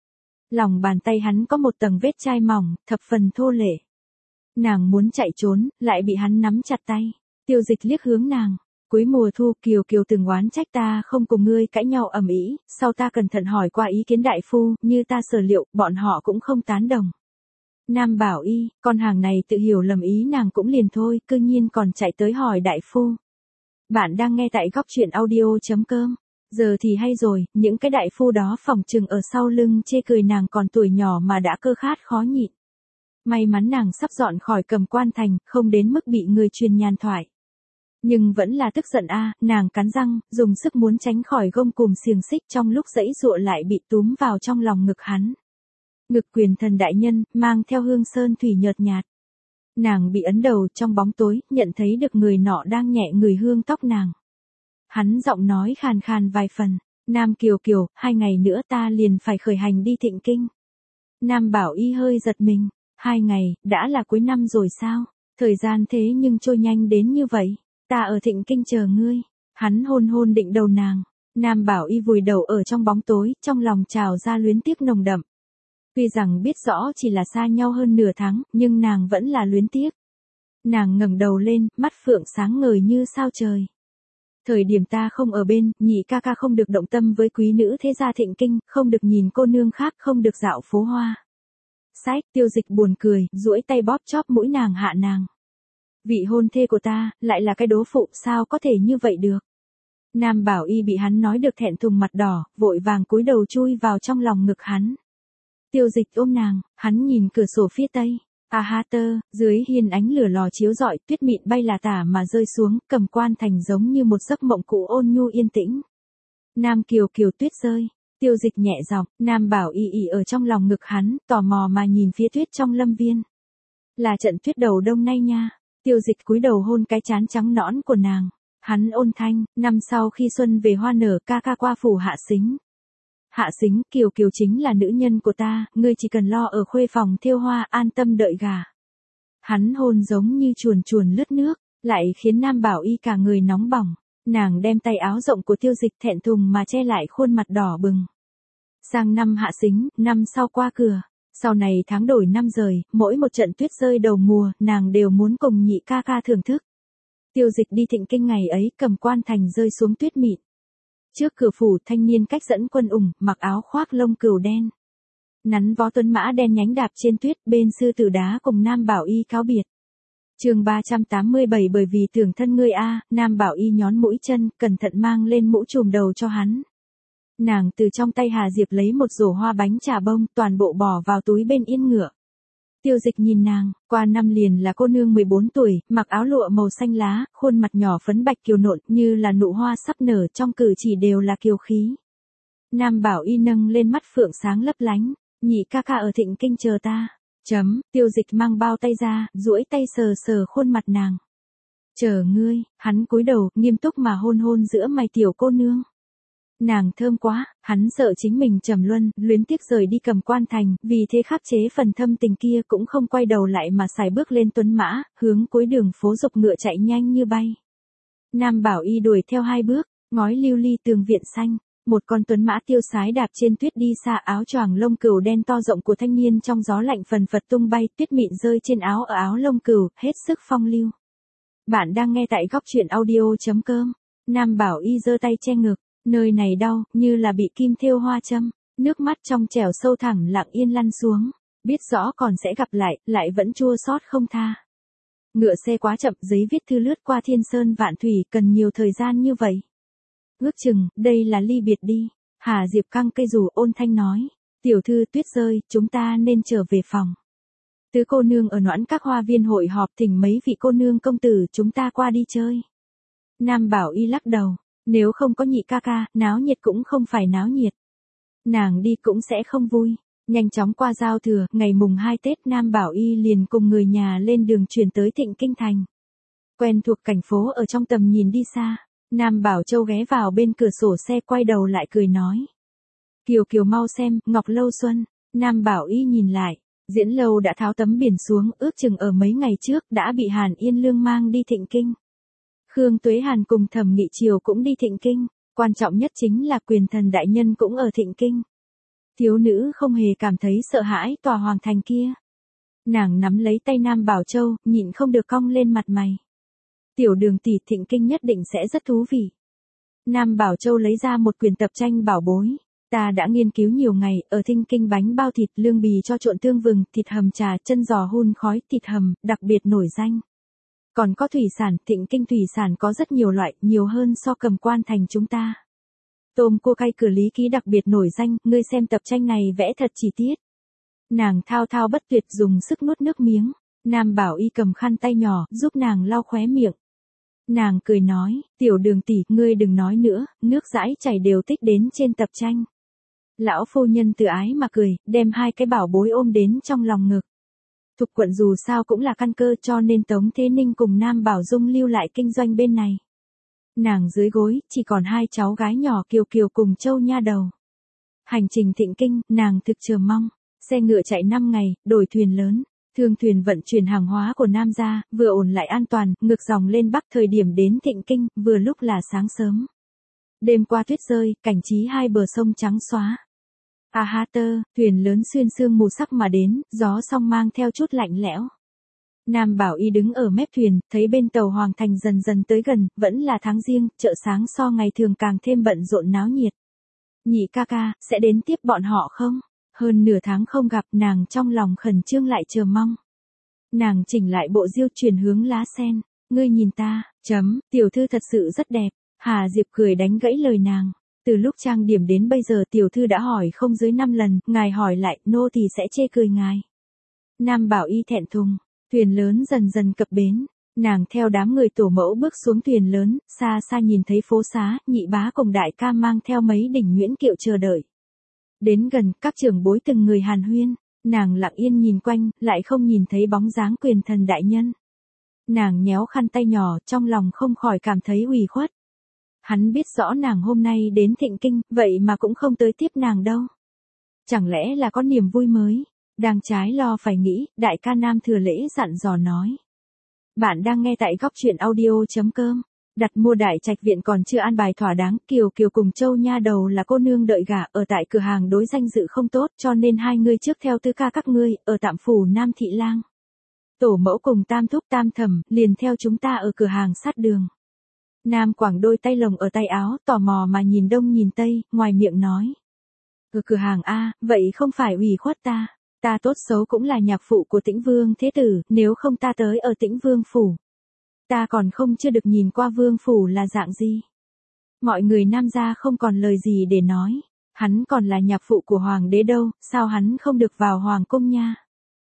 Lòng bàn tay hắn có một tầng vết chai mỏng, thập phần thô lệ. Nàng muốn chạy trốn, lại bị hắn nắm chặt tay. Tiêu Dịch liếc hướng nàng. Cuối mùa thu Kiều Kiều từng oán trách ta không cùng ngươi cãi nhau ầm ĩ, sau ta cẩn thận hỏi qua ý kiến đại phu, như ta sở liệu, bọn họ cũng không tán đồng. Nam Bảo Y, con hàng này tự hiểu lầm ý nàng cũng liền thôi, cư nhiên còn chạy tới hỏi đại phu. Bạn đang nghe tại góc truyện audio.com. Giờ thì hay rồi, những cái đại phu đó phỏng chừng ở sau lưng chê cười nàng còn tuổi nhỏ mà đã cơ khát khó nhịn. May mắn nàng sắp dọn khỏi Cầm Quan Thành, không đến mức bị người truyền nhàn thoại. Nhưng vẫn là tức giận nàng cắn răng, dùng sức muốn tránh khỏi gông cùm xiềng xích, trong lúc giãy giụa lại bị túm vào trong lòng ngực hắn. Ngực quyền thần đại nhân, mang theo hương sơn thủy nhợt nhạt. Nàng bị ấn đầu trong bóng tối, nhận thấy được người nọ đang nhẹ người hương tóc nàng. Hắn giọng nói khàn khàn vài phần, Nam Kiều Kiều, 2 ngày nữa ta liền phải khởi hành đi Thịnh Kinh. Nam Bảo Y hơi giật mình, 2 ngày, đã là cuối năm rồi sao? Thời gian thế nhưng trôi nhanh đến như vậy, ta ở Thịnh Kinh chờ ngươi. Hắn hôn hôn định đầu nàng, Nam Bảo Y vùi đầu ở trong bóng tối, trong lòng trào ra luyến tiếc nồng đậm. Tuy rằng biết rõ chỉ là xa nhau hơn nửa tháng, nhưng nàng vẫn là luyến tiếc. Nàng ngẩng đầu lên, mắt phượng sáng ngời như sao trời. Thời điểm ta không ở bên, nhị ca ca không được động tâm với quý nữ thế gia Thịnh Kinh, không được nhìn cô nương khác, không được dạo phố hoa. Sách, Tiêu Dịch buồn cười, duỗi tay bóp chóp mũi nàng hạ nàng. Vị hôn thê của ta, lại là cái đố phụ, sao có thể như vậy được? Nam Bảo Y bị hắn nói được thẹn thùng mặt đỏ, vội vàng cúi đầu chui vào trong lòng ngực hắn. Tiêu Dịch ôm nàng, hắn nhìn cửa sổ phía tây. Dưới hiên ánh lửa lò chiếu rọi, tuyết mịn bay là tả mà rơi xuống, Cầm Quan Thành giống như một giấc mộng cũ ôn nhu yên tĩnh. Nam Kiều Kiều tuyết rơi, Tiêu Dịch nhẹ giọng, Nam Bảo Y ở trong lòng ngực hắn, tò mò mà nhìn phía tuyết trong lâm viên. Là trận tuyết đầu đông nay nha. Tiêu Dịch cúi đầu hôn cái trán trắng nõn của nàng. Hắn ôn thanh, năm sau khi xuân về hoa nở, ca ca qua phủ Hạ Sính. Hạ Sính, Kiều Kiều chính là nữ nhân của ta, ngươi chỉ cần lo ở khuê phòng thêu hoa, an tâm đợi gà. Hắn hôn giống như chuồn chuồn lướt nước, lại khiến Nam Bảo Y cả người nóng bỏng. Nàng đem tay áo rộng của Tiêu Dịch thẹn thùng mà che lại khuôn mặt đỏ bừng. Sang năm Hạ Sính, năm sau qua cửa. Sau này tháng đổi năm rời, mỗi một trận tuyết rơi đầu mùa, nàng đều muốn cùng nhị ca ca thưởng thức. Tiêu Dịch đi Thịnh Kinh ngày ấy, Cầm Quan Thành rơi xuống tuyết mịn. Trước cửa phủ, thanh niên cách dẫn quân ủng, mặc áo khoác lông cừu đen. Nắn vó tuấn mã đen nhánh đạp trên tuyết, bên sư tử đá cùng Nam Bảo Y cáo biệt. Chương 387 bởi vì tưởng thân ngươi Nam Bảo Y nhón mũi chân, cẩn thận mang lên mũ trùm đầu cho hắn. Nàng từ trong tay Hà Diệp lấy một rổ hoa bánh trà bông, toàn bộ bỏ vào túi bên yên ngựa. Tiêu Dịch nhìn nàng, qua năm liền là cô nương 14 tuổi, mặc áo lụa màu xanh lá, khuôn mặt nhỏ phấn bạch kiều nộn như là nụ hoa sắp nở, trong cử chỉ đều là kiều khí. Nam Bảo Y nâng lên mắt phượng sáng lấp lánh, nhị ca ca ở Thịnh Kinh chờ ta. Tiêu Dịch mang bao tay ra, duỗi tay sờ sờ khuôn mặt nàng. Chờ ngươi, hắn cúi đầu, nghiêm túc mà hôn hôn giữa mày tiểu cô nương. Nàng thơm quá, hắn sợ chính mình trầm luân, luyến tiếc rời đi Cầm Quan Thành, vì thế khắc chế phần thâm tình kia cũng không quay đầu lại mà xài bước lên tuấn mã, hướng cuối đường phố dục ngựa chạy nhanh như bay. Nam Bảo Y đuổi theo 2 bước, ngói lưu ly tường viện xanh, một con tuấn mã tiêu sái đạp trên tuyết đi xa, áo choàng lông cừu đen to rộng của thanh niên trong gió lạnh phần phật tung bay, tuyết mịn rơi trên áo ở áo lông cừu, hết sức phong lưu. Bạn đang nghe tại góc truyện audio.com. Nam Bảo Y giơ tay che ngực. Nơi này đau, như là bị kim thêu hoa châm, nước mắt trong trẻo sâu thẳm lặng yên lăn xuống, biết rõ còn sẽ gặp lại vẫn chua xót không tha. Ngựa xe quá chậm, giấy viết thư lướt qua thiên sơn vạn thủy, cần nhiều thời gian như vậy. Ước chừng, đây là ly biệt đi. Hà Diệp căng cây dù ôn thanh nói, tiểu thư tuyết rơi, chúng ta nên trở về phòng. Tứ cô nương ở Noãn Các hoa viên hội họp, thỉnh mấy vị cô nương công tử chúng ta qua đi chơi. Nam Bảo Y lắc đầu. Nếu không có nhị ca ca, náo nhiệt cũng không phải náo nhiệt. Nàng đi cũng sẽ không vui. Nhanh chóng qua giao thừa, ngày mùng 2 Tết, Nam Bảo Y liền cùng người nhà lên đường chuyển tới Thịnh Kinh Thành. Quen thuộc cảnh phố ở trong tầm nhìn đi xa, Nam Bảo Châu ghé vào bên cửa sổ xe, quay đầu lại cười nói. Kiều Kiều mau xem, Ngọc Lâu Xuân. Nam Bảo Y nhìn lại, Diễn Lâu đã tháo tấm biển xuống, ước chừng ở mấy ngày trước đã bị Hàn Yên Lương mang đi Thịnh Kinh. Khương Tuế Hàn cùng Thẩm Nghị Triều cũng đi Thịnh Kinh, quan trọng nhất chính là quyền thần đại nhân cũng ở Thịnh Kinh. Thiếu nữ không hề cảm thấy sợ hãi tòa hoàng thành kia. Nàng nắm lấy tay Nam Bảo Châu, nhịn không được cong lên mặt mày. Tiểu Đường tỷ, Thịnh Kinh nhất định sẽ rất thú vị. Nam Bảo Châu lấy ra một quyển tập tranh bảo bối. Ta đã nghiên cứu nhiều ngày, ở Thịnh Kinh bánh bao thịt, lương bì cho trộn tương vừng, thịt hầm trà, chân giò hun khói, thịt hầm, đặc biệt nổi danh. Còn có thủy sản, Thịnh Kinh thủy sản có rất nhiều loại, nhiều hơn so Cầm Quan thành chúng ta. Tôm cua cay cửa Lý Ký đặc biệt nổi danh, ngươi xem tập tranh này vẽ thật chi tiết. Nàng thao thao bất tuyệt dùng sức nuốt nước miếng. Nam Bảo Y cầm khăn tay nhỏ, giúp nàng lau khóe miệng. Nàng cười nói, Tiểu Đường tỷ, ngươi đừng nói nữa, nước dãi chảy đều tích đến trên tập tranh. Lão phu nhân tự ái mà cười, đem hai cái bảo bối ôm đến trong lòng ngực. Thục quận dù sao cũng là căn cơ, cho nên Tống Thế Ninh cùng Nam Bảo Dung lưu lại kinh doanh bên này. Nàng dưới gối, chỉ còn hai cháu gái nhỏ Kiều Kiều cùng Châu Nha Đầu. Hành trình Thịnh Kinh, nàng thực chờ mong. Xe ngựa chạy 5 ngày, đổi thuyền lớn. Thương thuyền vận chuyển hàng hóa của Nam gia, vừa ổn lại an toàn, ngược dòng lên Bắc. Thời điểm đến Thịnh Kinh, vừa lúc là sáng sớm. Đêm qua tuyết rơi, cảnh trí hai bờ sông trắng xóa. A ha tơ, thuyền lớn xuyên sương mù sắc mà đến, gió song mang theo chút lạnh lẽo. Nam Bảo Y đứng ở mép thuyền, thấy bên tàu Hoàng Thành dần dần tới gần, vẫn là tháng riêng, chợ sáng so ngày thường càng thêm bận rộn náo nhiệt. Nhị ca ca, sẽ đến tiếp bọn họ không? Hơn nửa tháng không gặp, nàng trong lòng khẩn trương lại chờ mong. Nàng chỉnh lại bộ diêu chuyển hướng lá sen. Ngươi nhìn ta, tiểu thư thật sự rất đẹp. Hà Diệp cười đánh gãy lời nàng. Từ lúc trang điểm đến bây giờ tiểu thư đã hỏi không dưới 5 lần, ngài hỏi lại, nô tỳ sẽ chê cười ngài. Nam Bảo Y thẹn thùng, thuyền lớn dần dần cập bến. Nàng theo đám người tổ mẫu bước xuống thuyền lớn, xa xa nhìn thấy phố xá, nhị bá cùng đại ca mang theo mấy đỉnh nhuyễn kiệu chờ đợi. Đến gần, các trưởng bối từng người hàn huyên, nàng lặng yên nhìn quanh, lại không nhìn thấy bóng dáng Quyền Thần đại nhân. Nàng nhéo khăn tay nhỏ, trong lòng không khỏi cảm thấy ủy khuất. Hắn biết rõ nàng hôm nay đến Thịnh Kinh, vậy mà cũng không tới tiếp nàng đâu. Chẳng lẽ là có niềm vui mới? Đang trái lo phải nghĩ, đại ca Nam Thừa Lễ dặn dò nói. Bạn đang nghe tại góc truyện audio.com. Đặt mua Đại Trạch Viện còn chưa an bài thỏa đáng, Kiều Kiều cùng Châu Nha Đầu là cô nương đợi gả, ở tại cửa hàng đối danh dự không tốt, cho nên hai người trước theo tư ca các ngươi, ở tạm phủ Nam Thị Lang. Tổ mẫu cùng tam thúc tam thẩm, liền theo chúng ta ở cửa hàng sát đường. Nam Quảng đôi tay lồng ở tay áo, tò mò mà nhìn đông nhìn tây, ngoài miệng nói. Ở cửa hàng A, vậy không phải ủy khuất ta. Ta tốt xấu cũng là nhạc phụ của Tĩnh Vương Thế Tử, nếu không ta tới ở Tĩnh Vương Phủ. Ta còn không chưa được nhìn qua Vương Phủ là dạng gì. Mọi người Nam gia không còn lời gì để nói. Hắn còn là nhạc phụ của Hoàng đế đâu, sao hắn không được vào Hoàng cung nha.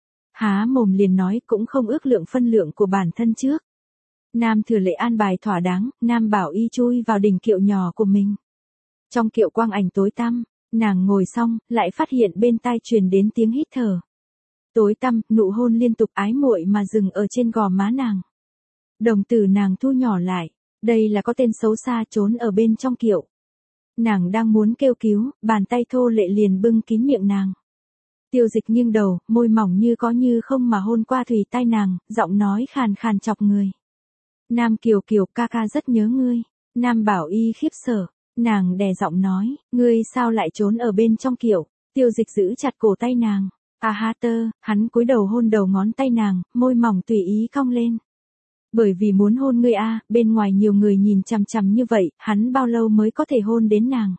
Há mồm liền nói cũng không ước lượng phân lượng của bản thân trước. Nam Thừa Lễ an bài thỏa đáng, Nam Bảo Y chui vào đỉnh kiệu nhỏ của mình. Trong kiệu quang ảnh tối tăm, nàng ngồi xong, lại phát hiện bên tai truyền đến tiếng hít thở. Tối tăm, nụ hôn liên tục ái muội mà dừng ở trên gò má nàng. Đồng tử nàng thu nhỏ lại, đây là có tên xấu xa trốn ở bên trong kiệu. Nàng đang muốn kêu cứu, bàn tay thô lệ liền bưng kín miệng nàng. Tiêu Dịch nghiêng đầu, môi mỏng như có như không mà hôn qua thùy tai nàng, giọng nói khàn khàn chọc người. Nam Kiều Kiều, ca ca rất nhớ ngươi. Nam Bảo Y khiếp sợ, nàng đè giọng nói, ngươi sao lại trốn ở bên trong kiệu. Tiêu Dịch giữ chặt cổ tay nàng. À ha tơ, hắn cúi đầu hôn đầu ngón tay nàng, môi mỏng tùy ý cong lên. Bởi vì muốn hôn ngươi a, bên ngoài nhiều người nhìn chằm chằm như vậy, hắn bao lâu mới có thể hôn đến nàng.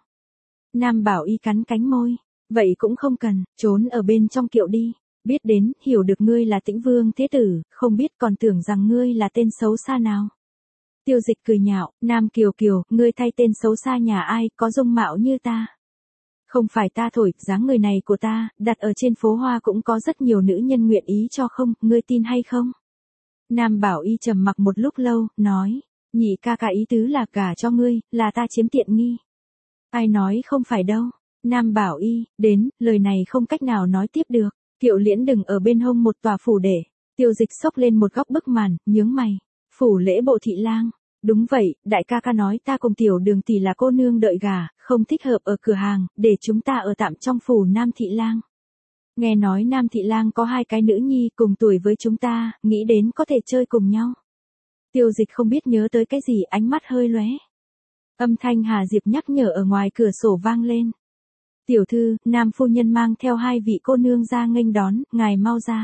Nam Bảo Y cắn cánh môi, vậy cũng không cần, trốn ở bên trong kiệu đi. Biết đến, hiểu được ngươi là Tĩnh Vương Thế Tử, không biết còn tưởng rằng ngươi là tên xấu xa nào. Tiêu Dịch cười nhạo, Nam Kiều Kiều, ngươi thay tên xấu xa nhà ai, có dung mạo như ta. Không phải ta thổi, dáng người này của ta, đặt ở trên phố hoa cũng có rất nhiều nữ nhân nguyện ý cho không, ngươi tin hay không? Nam Bảo Y trầm mặc một lúc lâu, nói, nhị ca ca ý tứ là gả cho ngươi, là ta chiếm tiện nghi. Ai nói không phải đâu. Nam Bảo Y, đến, lời này không cách nào nói tiếp được. Kiệu liễn đừng ở bên hông một tòa phủ để. Tiêu Dịch xốc lên một góc bức màn, nhướng mày. Phủ lễ bộ thị lang. Đúng vậy, đại ca ca nói ta cùng Tiểu Đường tỷ là cô nương đợi gả, không thích hợp ở cửa hàng, để chúng ta ở tạm trong phủ Nam Thị Lang. Nghe nói Nam Thị Lang có 2 cái nữ nhi cùng tuổi với chúng ta, nghĩ đến có thể chơi cùng nhau. Tiêu Dịch không biết nhớ tới cái gì, ánh mắt hơi lóe. Âm thanh Hà Diệp nhắc nhở ở ngoài cửa sổ vang lên. Tiểu thư, Nam phu nhân mang theo hai vị cô nương ra nghênh đón, ngài mau ra.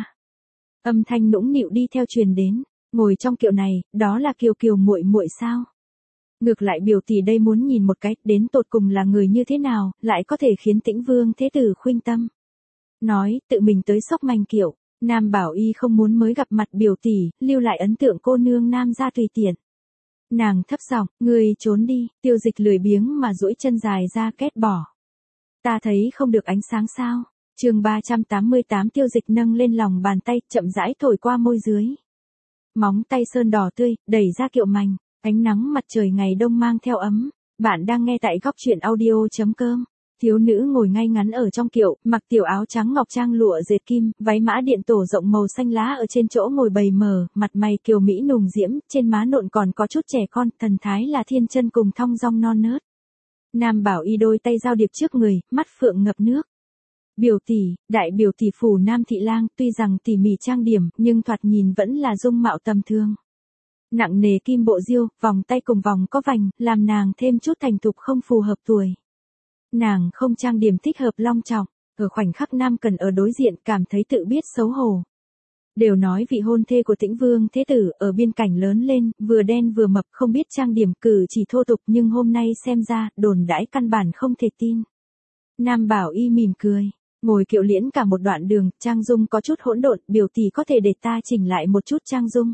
Âm thanh nũng nịu đi theo truyền đến, ngồi trong kiệu này, đó là Kiều Kiều muội muội sao? Ngược lại biểu tỷ đây muốn nhìn một cái, đến tột cùng là người như thế nào, lại có thể khiến Tĩnh Vương thế tử khuynh tâm. Nói, tự mình tới sốc manh kiệu, Nam Bảo Y không muốn mới gặp mặt biểu tỷ, lưu lại ấn tượng cô nương Nam gia tùy tiện. Nàng thấp giọng, người trốn đi, Tiêu Dịch lười biếng mà duỗi chân dài ra kết bỏ. Ta thấy không được ánh sáng sao? Chương 388 Tiêu Dịch nâng lên lòng bàn tay, chậm rãi thổi qua môi dưới. Móng tay sơn đỏ tươi, đẩy ra kiệu mành, ánh nắng mặt trời ngày đông mang theo ấm. Bạn đang nghe tại góc truyện audio.com. Thiếu nữ ngồi ngay ngắn ở trong kiệu, mặc tiểu áo trắng ngọc trang lụa dệt kim, váy mã điện tổ rộng màu xanh lá ở trên chỗ ngồi bầy mờ, mặt mày kiều mỹ nùng diễm, trên má nộn còn có chút trẻ con, thần thái là thiên chân cùng thong dong non nớt. Nam Bảo Y đôi tay giao điệp trước người, mắt phượng ngập nước. Biểu tỷ, đại biểu tỷ phủ Nam Thị Lang, tuy rằng tỉ mỉ trang điểm, nhưng thoạt nhìn vẫn là dung mạo tầm thường. Nặng nề kim bộ diêu, vòng tay cùng vòng có vành, làm nàng thêm chút thành thục không phù hợp tuổi. Nàng không trang điểm thích hợp long trọng, ở khoảnh khắc Nam Cần ở đối diện cảm thấy tự biết xấu hổ. Đều nói vị hôn thê của Tĩnh Vương thế tử ở biên cảnh lớn lên, vừa đen vừa mập không biết trang điểm cử chỉ thô tục, nhưng hôm nay xem ra, đồn đãi căn bản không thể tin. Nam Bảo Y mỉm cười, ngồi kiệu liễn cả một đoạn đường, trang dung có chút hỗn độn, biểu tỷ có thể để ta chỉnh lại một chút trang dung.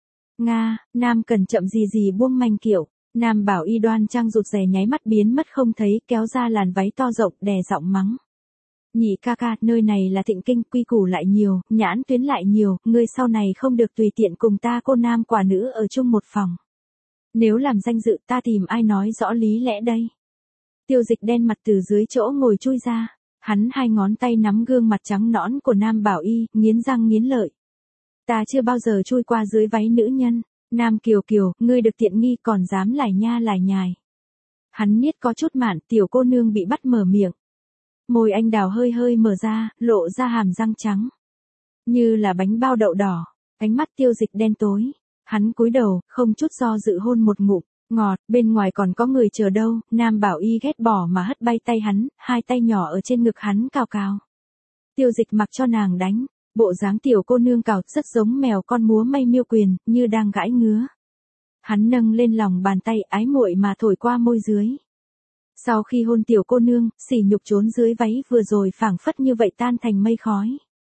Nga, Nam Cần chậm gì gì buông manh kiệu. Nam Bảo Y đoan trang rụt rè nháy mắt biến mất không thấy, kéo ra làn váy to rộng, đè giọng mắng. Nhị ca ca, nơi này là Thịnh Kinh, quy củ lại nhiều, nhãn tuyến lại nhiều, ngươi sau này không được tùy tiện cùng ta cô nam quả nữ ở chung một phòng. Nếu làm danh dự ta tìm ai nói rõ lý lẽ đây. Tiêu Dịch đen mặt từ dưới chỗ ngồi chui ra, hắn hai ngón tay nắm gương mặt trắng nõn của Nam Bảo Y, nghiến răng nghiến lợi. Ta chưa bao giờ chui qua dưới váy nữ nhân. Nam Kiều Kiều, ngươi được tiện nghi còn dám lải nha lải nhài. Hắn niết có chút mạn, tiểu cô nương bị bắt mở miệng. Môi anh đào hơi hơi mở ra, lộ ra hàm răng trắng. Như là bánh bao đậu đỏ, ánh mắt Tiêu Dịch đen tối. Hắn cúi đầu, không chút do dự hôn một ngụm, ngọt, bên ngoài còn có người chờ đâu. Nam Bảo Y ghét bỏ mà hất bay tay hắn, hai tay nhỏ ở trên ngực hắn cào cào. Tiêu Dịch mặc cho nàng đánh. Bộ dáng tiểu cô nương cào rất giống mèo con múa may miêu quyền, như đang gãi ngứa. Hắn nâng lên lòng bàn tay ái muội mà thổi qua môi dưới. Sau khi hôn tiểu cô nương, sỉ nhục trốn dưới váy vừa rồi phảng phất như vậy tan thành mây khói.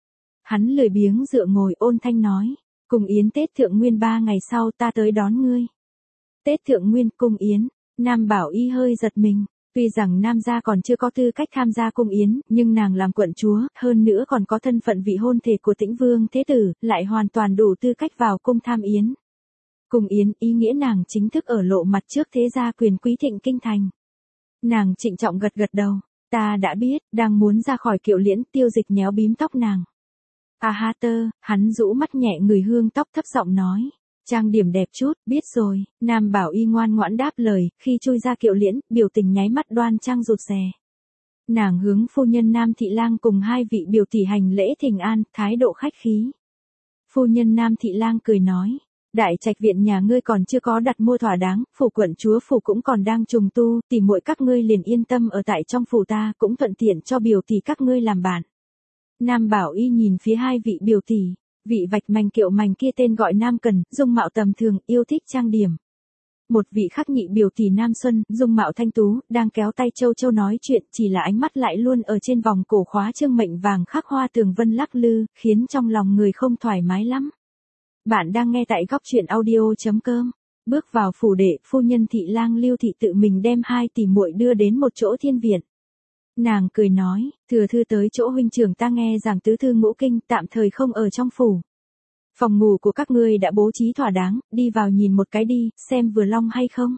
Hắn lười biếng dựa ngồi ôn thanh nói, cùng yến Tết Thượng Nguyên 3 ngày sau ta tới đón ngươi. Tết Thượng Nguyên cung yến, Nam Bảo Y hơi giật mình. Tuy rằng Nam gia còn chưa có tư cách tham gia cung yến, nhưng nàng làm quận chúa, hơn nữa còn có thân phận vị hôn thê của Tĩnh Vương thế tử, lại hoàn toàn đủ tư cách vào cung tham yến. Cung yến ý nghĩa nàng chính thức ở lộ mặt trước thế gia quyền quý Thịnh Kinh thành. Nàng trịnh trọng gật gật đầu, ta đã biết, đang muốn ra khỏi kiệu liễn, Tiêu Dịch nhéo bím tóc nàng. À ha tơ, hắn rũ mắt nhẹ người hương tóc thấp giọng nói. Trang điểm đẹp chút, biết rồi. Nam Bảo Y ngoan ngoãn đáp lời, khi chui ra kiệu liễn, biểu tình nháy mắt đoan trang rụt rè. Nàng hướng phu nhân Nam Thị Lang cùng hai vị biểu tỷ hành lễ thỉnh an, thái độ khách khí. Phu nhân Nam Thị Lang cười nói, đại trạch viện nhà ngươi còn chưa có đặt mua thỏa đáng, phủ quận chúa phủ cũng còn đang trùng tu, tỉ muội các ngươi liền yên tâm ở tại trong phủ ta, cũng thuận tiện cho biểu tỷ các ngươi làm bạn. Nam Bảo Y nhìn phía hai vị biểu tỷ. Vị vạch mành kiệu mành kia tên gọi Nam Cần, dung mạo tầm thường, yêu thích trang điểm. Một vị khắc nhị biểu tỷ Nam Xuân, dung mạo thanh tú, đang kéo tay châu châu nói chuyện, chỉ là ánh mắt lại luôn ở trên vòng cổ khóa trương mệnh vàng khắc hoa tường vân lắc lư, khiến trong lòng người không thoải mái lắm. Bạn đang nghe tại góc truyện audio.com. Bước vào phủ đệ, phu nhân Thị Lang Lưu Thị tự mình đem hai tỷ muội đưa đến một chỗ thiên viện. Nàng cười nói, thừa thư tới chỗ huynh trưởng ta nghe giảng tứ thư ngũ kinh, tạm thời không ở trong phủ. Phòng ngủ của các ngươi đã bố trí thỏa đáng, đi vào nhìn một cái đi, xem vừa long hay không.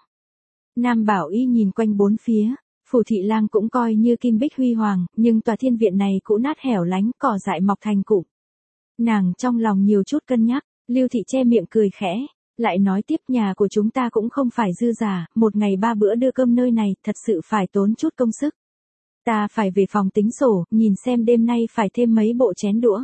Nam Bảo Y nhìn quanh bốn phía, phủ Thị Lang cũng coi như kim bích huy hoàng, nhưng tòa thiên viện này cũ nát hẻo lánh, cỏ dại mọc thành cụm. Nàng trong lòng nhiều chút cân nhắc, Lưu Thị che miệng cười khẽ, lại nói tiếp nhà của chúng ta cũng không phải dư giả, một ngày 3 bữa đưa cơm nơi này, thật sự phải tốn chút công sức. Ta phải về phòng tính sổ, nhìn xem đêm nay phải thêm mấy bộ chén đũa.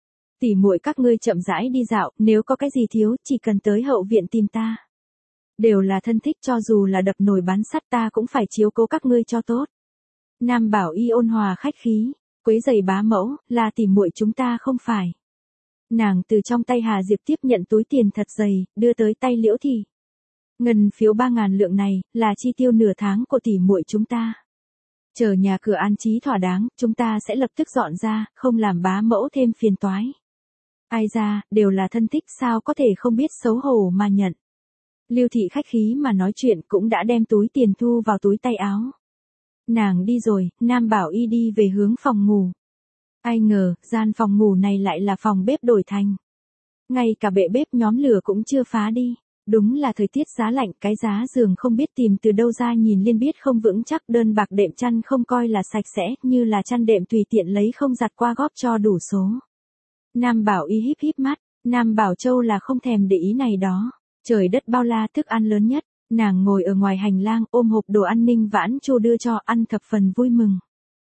Tỉ muội các ngươi chậm rãi đi dạo, nếu có cái gì thiếu, chỉ cần tới hậu viện tìm ta. Đều là thân thích, cho dù là đập nồi bán sắt ta cũng phải chiếu cố các ngươi cho tốt. Nam Bảo Y ôn hòa khách khí, quấy rầy bá mẫu, là tỉ muội chúng ta không phải. Nàng từ trong tay Hà Diệp tiếp nhận túi tiền thật dày, đưa tới tay Liễu Thị. Ngân phiếu 3.000 lượng này, là chi tiêu nửa tháng của tỉ muội chúng ta. Chờ nhà cửa an trí thỏa đáng, chúng ta sẽ lập tức dọn ra, không làm bá mẫu thêm phiền toái. Ai ra, đều là thân thích sao có thể không biết xấu hổ mà nhận. Lưu Thị khách khí mà nói chuyện cũng đã đem túi tiền thu vào túi tay áo. Nàng đi rồi, Nam Bảo Y đi về hướng phòng ngủ. Ai ngờ, gian phòng ngủ này lại là phòng bếp đổi thành. Ngay cả bệ bếp nhóm lửa cũng chưa phá đi. Đúng là thời tiết giá lạnh, cái giá giường không biết tìm từ đâu ra nhìn liên biết không vững chắc, đơn bạc đệm chăn không coi là sạch sẽ, như là chăn đệm tùy tiện lấy không giặt qua góp cho đủ số. Nam Bảo Y híp híp mắt, Nam Bảo Châu là không thèm để ý này đó. Trời đất bao la thức ăn lớn nhất, nàng ngồi ở ngoài hành lang ôm hộp đồ ăn Ninh Vãn Chu đưa cho ăn thập phần vui mừng.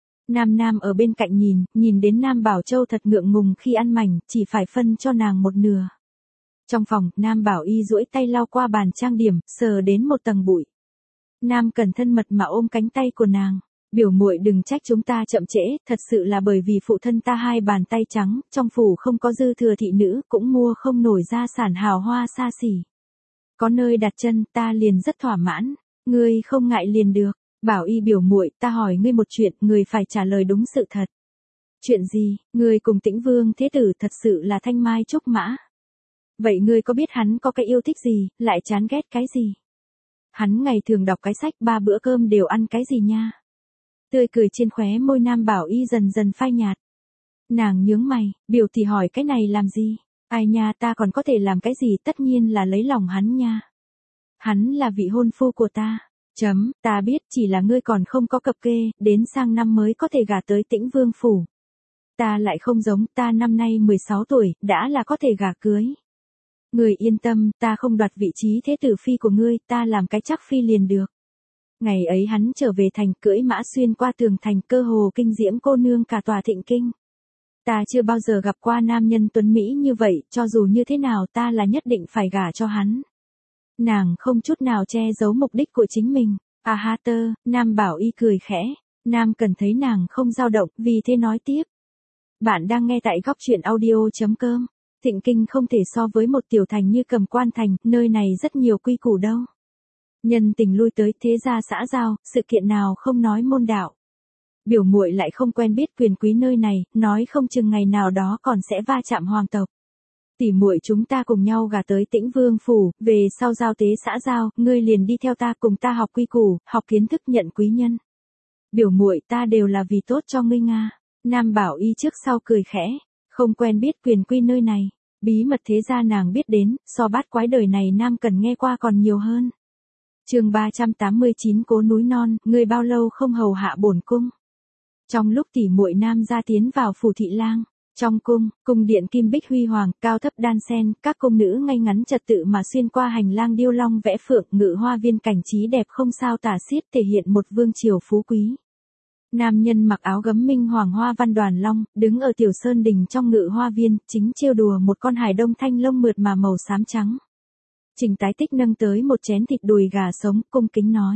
Nam ở bên cạnh nhìn đến Nam Bảo Châu thật ngượng ngùng khi ăn mảnh, chỉ phải phân cho nàng một nửa. Trong phòng, Nam Bảo Y duỗi tay lau qua bàn trang điểm, sờ đến một tầng bụi. Nam Cần thân mật mà ôm cánh tay của nàng. Biểu muội đừng trách chúng ta chậm trễ, thật sự là bởi vì phụ thân ta hai bàn tay trắng, trong phủ không có dư thừa thị nữ, cũng mua không nổi gia sản hào hoa xa xỉ. Có nơi đặt chân, ta liền rất thỏa mãn, ngươi không ngại liền được. Bảo Y biểu muội, ta hỏi ngươi một chuyện, ngươi phải trả lời đúng sự thật. Chuyện gì? Ngươi cùng Tĩnh Vương thế tử thật sự là thanh mai trúc mã. Vậy ngươi có biết hắn có cái yêu thích gì, lại chán ghét cái gì? Hắn ngày thường đọc cái sách 3 bữa cơm đều ăn cái gì nha? Tươi cười trên khóe môi Nam Bảo Y dần dần phai nhạt. Nàng nhướng mày, biểu tỷ hỏi cái này làm gì? Ai nha, ta còn có thể làm cái gì, tất nhiên là lấy lòng hắn nha. Hắn là vị hôn phu của ta. Ta biết, chỉ là ngươi còn không có cập kê, đến sang năm mới có thể gả tới Tĩnh Vương phủ. Ta lại không giống, ta năm nay 16 tuổi, đã là có thể gả cưới. Ngươi yên tâm, ta không đoạt vị trí thế tử phi của ngươi, ta làm cái chắc phi liền được. Ngày ấy hắn trở về thành, cưỡi mã xuyên qua tường thành, cơ hồ kinh diễm cô nương cả tòa Thịnh Kinh. Ta chưa bao giờ gặp qua nam nhân tuấn Mỹ như vậy, cho dù như thế nào ta là nhất định phải gả cho hắn. Nàng không chút nào che giấu mục đích của chính mình. À ha tơ, Nam Bảo Y cười khẽ. Nam Cần thấy nàng không dao động, vì thế nói tiếp. Bạn đang nghe tại góc truyện audio.com. Thịnh Kinh không thể so với một tiểu thành như Cầm Quan thành, nơi này rất nhiều quy củ đâu. Nhân tình lui tới thế gia xã giao, sự kiện nào không nói môn đạo. Biểu muội lại không quen biết quyền quý nơi này, nói không chừng ngày nào đó còn sẽ va chạm hoàng tộc. Tỷ muội chúng ta cùng nhau gả tới Tĩnh Vương phủ, về sau giao tế xã giao, ngươi liền đi theo ta cùng ta học quy củ, học kiến thức nhận quý nhân. Biểu muội ta đều là vì tốt cho ngươi Nga. Nam Bảo Y trước sau cười khẽ, không quen biết quyền quý nơi này, bí mật thế gia nàng biết đến, so bát quái đời này Nam Cần nghe qua còn nhiều hơn. Chương 389 Cố núi non, ngươi bao lâu không hầu hạ bổn cung. Trong lúc tỷ muội Nam gia tiến vào phủ thị lang, trong cung điện kim bích huy hoàng, cao thấp đan xen, các cung nữ ngay ngắn trật tự mà xuyên qua hành lang điêu long vẽ phượng, ngự hoa viên cảnh trí đẹp không sao tả xiết, thể hiện một vương triều phú quý. Nam nhân mặc áo gấm minh hoàng hoa văn đoàn long, đứng ở tiểu sơn đình trong ngự hoa viên, chính trêu đùa một con hải đông thanh lông mượt mà màu xám trắng. Trình Tái Tích nâng tới một chén thịt đùi gà sống, cung kính nói.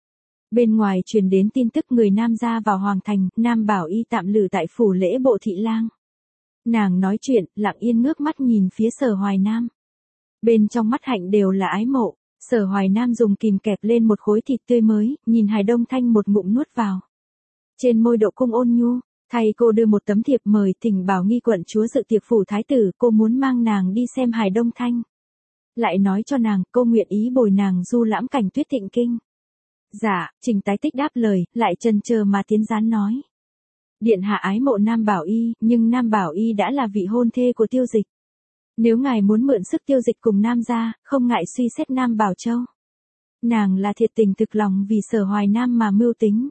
Bên ngoài truyền đến tin tức người Nam gia vào hoàng thành, Nam Bảo Y tạm lử tại phủ lễ bộ thị lang. Nàng nói chuyện, lặng yên ngước mắt nhìn phía Sở Hoài Nam. Bên trong mắt hạnh đều là ái mộ, Sở Hoài Nam dùng kìm kẹp lên một khối thịt tươi mới, nhìn Hải Đông Thanh một ngụm nuốt vào. Trên môi độ cung ôn nhu, thầy cô đưa một tấm thiệp mời thỉnh Bảo Nghi quận chúa dự tiệc phủ thái tử, cô muốn mang nàng đi xem Hải Đông Thanh. Lại nói cho nàng, cô nguyện ý bồi nàng du lãm cảnh tuyết Thịnh Kinh. Dạ, Trình Tái Tích đáp lời, lại chần chờ mà tiến gián nói. Điện hạ ái mộ Nam Bảo Y, nhưng Nam Bảo Y đã là vị hôn thê của Tiêu Dịch. Nếu ngài muốn mượn sức Tiêu Dịch cùng Nam gia, không ngại suy xét Nam Bảo Châu. Nàng là thiệt tình thực lòng vì Sở Hoài Nam mà mưu tính.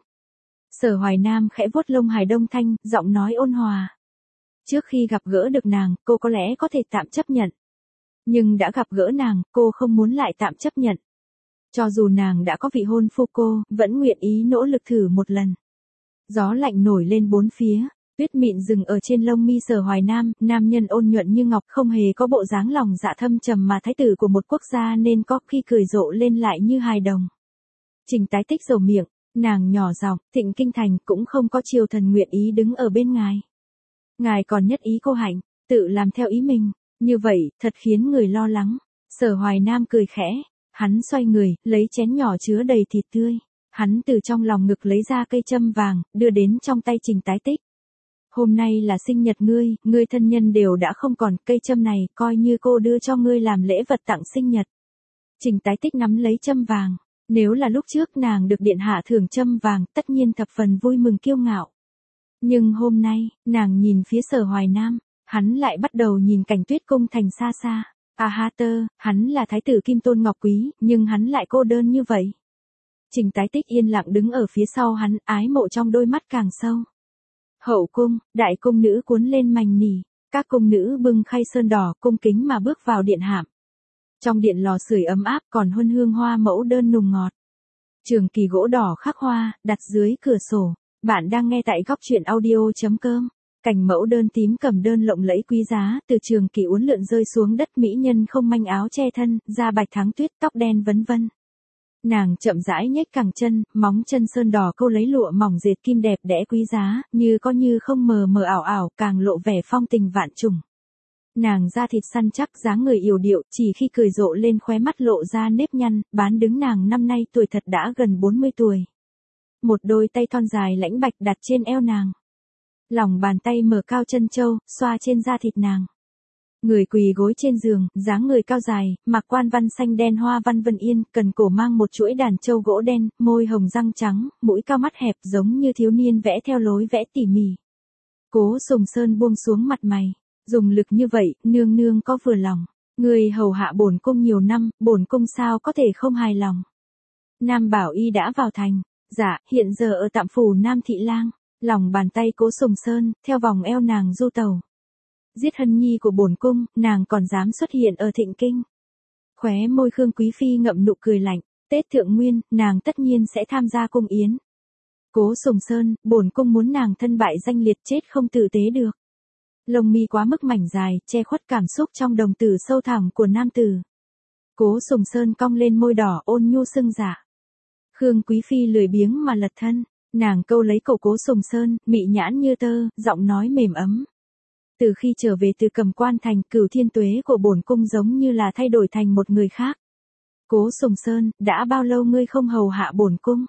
Sở Hoài Nam khẽ vuốt lông Hải Đông Thanh, giọng nói ôn hòa. Trước khi gặp gỡ được nàng, cô có lẽ có thể tạm chấp nhận. Nhưng đã gặp gỡ nàng, cô không muốn lại tạm chấp nhận. Cho dù nàng đã có vị hôn phu, cô vẫn nguyện ý nỗ lực thử một lần. Gió lạnh nổi lên bốn phía, tuyết mịn dừng ở trên lông mi Sở Hoài Nam, nam nhân ôn nhuận như ngọc, không hề có bộ dáng lòng dạ thâm trầm mà thái tử của một quốc gia nên có, khi cười rộ lên lại như hài đồng. Trình Tái Tích rầu miệng, Nàng nhỏ giọng, Thịnh Kinh Thành cũng không có triều thần nguyện ý đứng ở bên ngài. Ngài còn nhất ý cô hạnh, tự làm theo ý mình, như vậy, thật khiến người lo lắng. Sở Hoài Nam cười khẽ, hắn xoay người, lấy chén nhỏ chứa đầy thịt tươi. Hắn từ trong lòng ngực lấy ra cây châm vàng, đưa đến trong tay Trình Tái Tích. Hôm nay là sinh nhật ngươi thân nhân đều đã không còn, cây châm này coi như cô đưa cho ngươi làm lễ vật tặng sinh nhật. Trình Tái Tích nắm lấy châm vàng, nếu là lúc trước nàng được điện hạ thưởng châm vàng, tất nhiên thập phần vui mừng kiêu ngạo. Nhưng hôm nay, nàng nhìn phía Sở Hoài Nam, hắn lại bắt đầu nhìn cảnh Tuyết cung thành xa xa. Hắn là thái tử Kim Tôn Ngọc Quý, nhưng hắn lại cô đơn như vậy. Trình Tái Tích yên lặng đứng ở phía sau hắn, ái mộ trong đôi mắt càng sâu. Hậu cung, đại cung nữ cuốn lên mành nỉ, các cung nữ bưng khay sơn đỏ cung kính mà bước vào điện hạm. Trong điện lò sưởi ấm áp còn huân hương hoa mẫu đơn nùng ngọt. Trường kỳ gỗ đỏ khắc hoa, đặt dưới cửa sổ. Bạn đang nghe tại góc truyện audio.com. Cành mẫu đơn tím cầm đơn lộng lẫy quý giá, từ trường kỳ uốn lượn rơi xuống đất, mỹ nhân không manh áo che thân, da bạch thắng tuyết, tóc đen vấn vân. Nàng chậm rãi nhếch cẳng chân, móng chân sơn đỏ câu lấy lụa mỏng dệt kim đẹp đẽ quý giá, như có như không, mờ mờ ảo ảo, càng lộ vẻ phong tình vạn trùng. Nàng da thịt săn chắc, dáng người yểu điệu, chỉ khi cười rộ lên khóe mắt lộ ra nếp nhăn, bán đứng nàng năm nay tuổi thật đã gần 40 tuổi. Một đôi tay thon dài lãnh bạch đặt trên eo nàng. Lòng bàn tay mở cao chân châu, xoa trên da thịt nàng. Người quỳ gối trên giường, dáng người cao dài, mặc quan văn xanh đen hoa văn vân yên, cần cổ mang một chuỗi đàn châu gỗ đen, môi hồng răng trắng, mũi cao mắt hẹp giống như thiếu niên vẽ theo lối vẽ tỉ mỉ. Cố Sùng Sơn buông xuống mặt mày, dùng lực như vậy, nương nương có vừa lòng. Người hầu hạ bổn cung nhiều năm, bổn cung sao có thể không hài lòng. Nam Bảo Y đã vào thành, dạ, hiện giờ ở tạm phủ Nam Thị Lang. Lòng bàn tay Cố Sùng Sơn, theo vòng eo nàng du tàu. Giết hân nhi của bổn cung, nàng còn dám xuất hiện ở Thịnh Kinh. Khóe môi Khương Quý Phi ngậm nụ cười lạnh, Tết Thượng Nguyên, nàng tất nhiên sẽ tham gia cung yến. Cố Sùng Sơn, bổn cung muốn nàng thân bại danh liệt, chết không tử tế được. Lông mi quá mức mảnh dài, che khuất cảm xúc trong đồng tử sâu thẳm của nam tử. Cố Sùng Sơn cong lên môi đỏ ôn nhu sưng dạ. Khương Quý Phi lười biếng mà lật thân, nàng câu lấy cổ Cố Sùng Sơn, mị nhãn như tơ, giọng nói mềm ấm. Từ khi trở về từ Cầm Quan thành, Cửu Thiên Tuế của bổn cung giống như là thay đổi thành một người khác. Cố Sùng Sơn, đã bao lâu ngươi không hầu hạ bổn cung?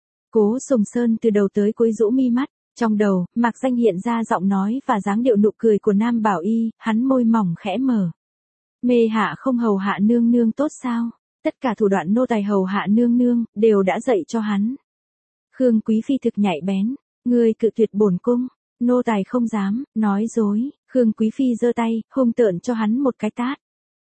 Cố Sùng Sơn từ đầu tới cuối rũ mi mắt, trong đầu, mạc danh hiện ra giọng nói và dáng điệu nụ cười của Nam Bảo Y, hắn môi mỏng khẽ mở. Mê hạ không hầu hạ nương nương tốt sao? Tất cả thủ đoạn nô tài hầu hạ nương nương, đều đã dạy cho hắn. Khương Quý Phi thực nhạy bén, ngươi cự tuyệt bổn cung. Nô tài không dám, nói dối. Khương Quý Phi giơ tay, hung tợn cho hắn một cái tát.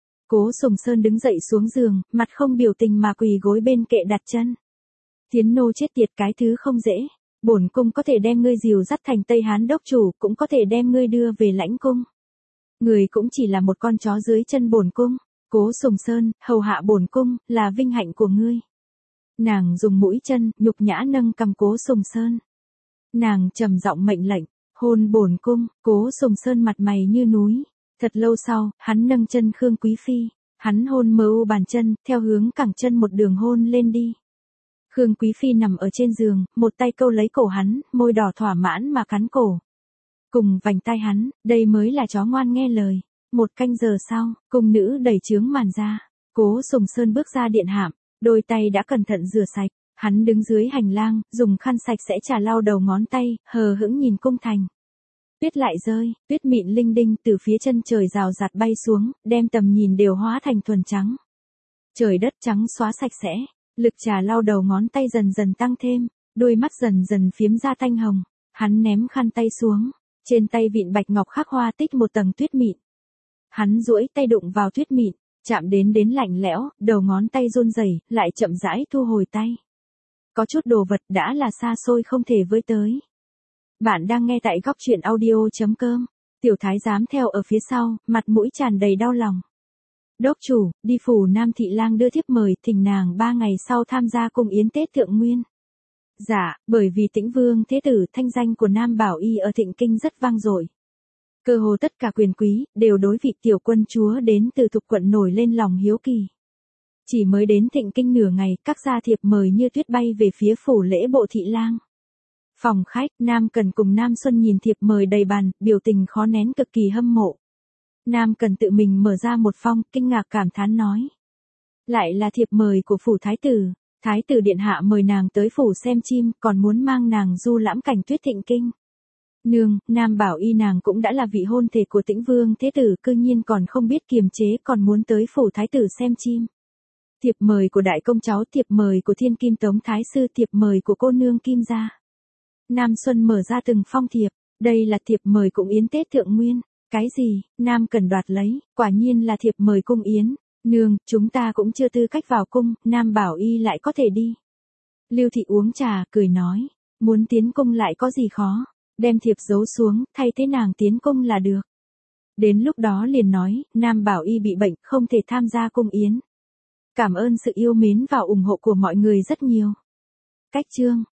Cố Sùng Sơn đứng dậy xuống giường, mặt không biểu tình mà quỳ gối bên kệ đặt chân. Thiến nô chết tiệt, cái thứ không dễ. Bổn cung có thể đem ngươi dìu dắt thành Tây Hán đốc chủ, cũng có thể đem ngươi đưa về lãnh cung. Người cũng chỉ là một con chó dưới chân bổn cung. Cố Sùng Sơn, hầu hạ bổn cung, là vinh hạnh của ngươi. Nàng dùng mũi chân, nhục nhã nâng cầm Cố Sùng Sơn. Nàng trầm giọng mệnh lệnh, hôn bổn cung. Cố Sùng Sơn mặt mày như núi. Thật lâu sau, hắn nâng chân Khương Quý Phi. Hắn hôn mờ u bàn chân, theo hướng cẳng chân một đường hôn lên đi. Khương Quý Phi nằm ở trên giường, một tay câu lấy cổ hắn, môi đỏ thỏa mãn mà cắn cổ. Cùng vành tai hắn, đây mới là chó ngoan nghe lời. Một canh giờ sau, cung nữ đẩy chướng màn ra. Cố Sùng Sơn bước ra điện hạm, đôi tay đã cẩn thận rửa sạch. Hắn đứng dưới hành lang, dùng khăn sạch sẽ chà lau đầu ngón tay, hờ hững nhìn cung thành. Tuyết lại rơi, tuyết mịn linh đinh từ phía chân trời rào rạt bay xuống, đem tầm nhìn đều hóa thành thuần trắng. Trời đất trắng xóa sạch sẽ, lực chà lau đầu ngón tay dần dần tăng thêm, đôi mắt dần dần phiếm ra thanh hồng. Hắn ném khăn tay xuống, trên tay vịn bạch ngọc khắc hoa tích một tầng tuyết mịn. Hắn duỗi tay đụng vào tuyết mịn, chạm đến lạnh lẽo, đầu ngón tay run rẩy, lại chậm rãi thu hồi tay. Có chút đồ vật đã là xa xôi không thể với tới. Bạn đang nghe tại góc truyện audio.com. Tiểu thái giám theo ở phía sau, mặt mũi tràn đầy đau lòng. Đốc chủ, đi phủ Nam Thị Lang đưa thiếp mời, thỉnh nàng 3 ngày sau tham gia cung yến Tết Thượng Nguyên. Dạ, bởi vì Tĩnh Vương Thế Tử, thanh danh của Nam Bảo Y ở Thịnh Kinh rất vang dội. Cơ hồ tất cả quyền quý, đều đối vị tiểu quân chúa đến từ Thục quận nổi lên lòng hiếu kỳ. Chỉ mới đến Thịnh Kinh nửa ngày, các gia thiệp mời như tuyết bay về phía phủ lễ bộ thị lang. Phòng khách, Nam Cần cùng Nam Xuân nhìn thiệp mời đầy bàn, biểu tình khó nén cực kỳ hâm mộ. Nam Cần tự mình mở ra một phong, kinh ngạc cảm thán nói. Lại là thiệp mời của phủ thái tử. Thái tử điện hạ mời nàng tới phủ xem chim, còn muốn mang nàng du lãm cảnh tuyết Thịnh Kinh. Nương, Nam Bảo Y nàng cũng đã là vị hôn thê của Tĩnh Vương thế tử, cư nhiên còn không biết kiềm chế, còn muốn tới phủ thái tử xem chim. Thiệp mời của đại công cháu, thiệp mời của thiên kim tống thái sư, thiệp mời của cô nương Kim gia. Nam Xuân mở ra từng phong thiệp, đây là thiệp mời cung yến Tết Thượng Nguyên. Cái gì? Nam Cần đoạt lấy, quả nhiên là thiệp mời cung yến. Nương, chúng ta cũng chưa tư cách vào cung, Nam Bảo Y lại có thể đi. Lưu Thị uống trà, cười nói, muốn tiến cung lại có gì khó, đem thiệp giấu xuống, thay thế nàng tiến cung là được. Đến lúc đó liền nói, Nam Bảo Y bị bệnh, không thể tham gia cung yến. Cảm ơn sự yêu mến và ủng hộ của mọi người rất nhiều. Cách chương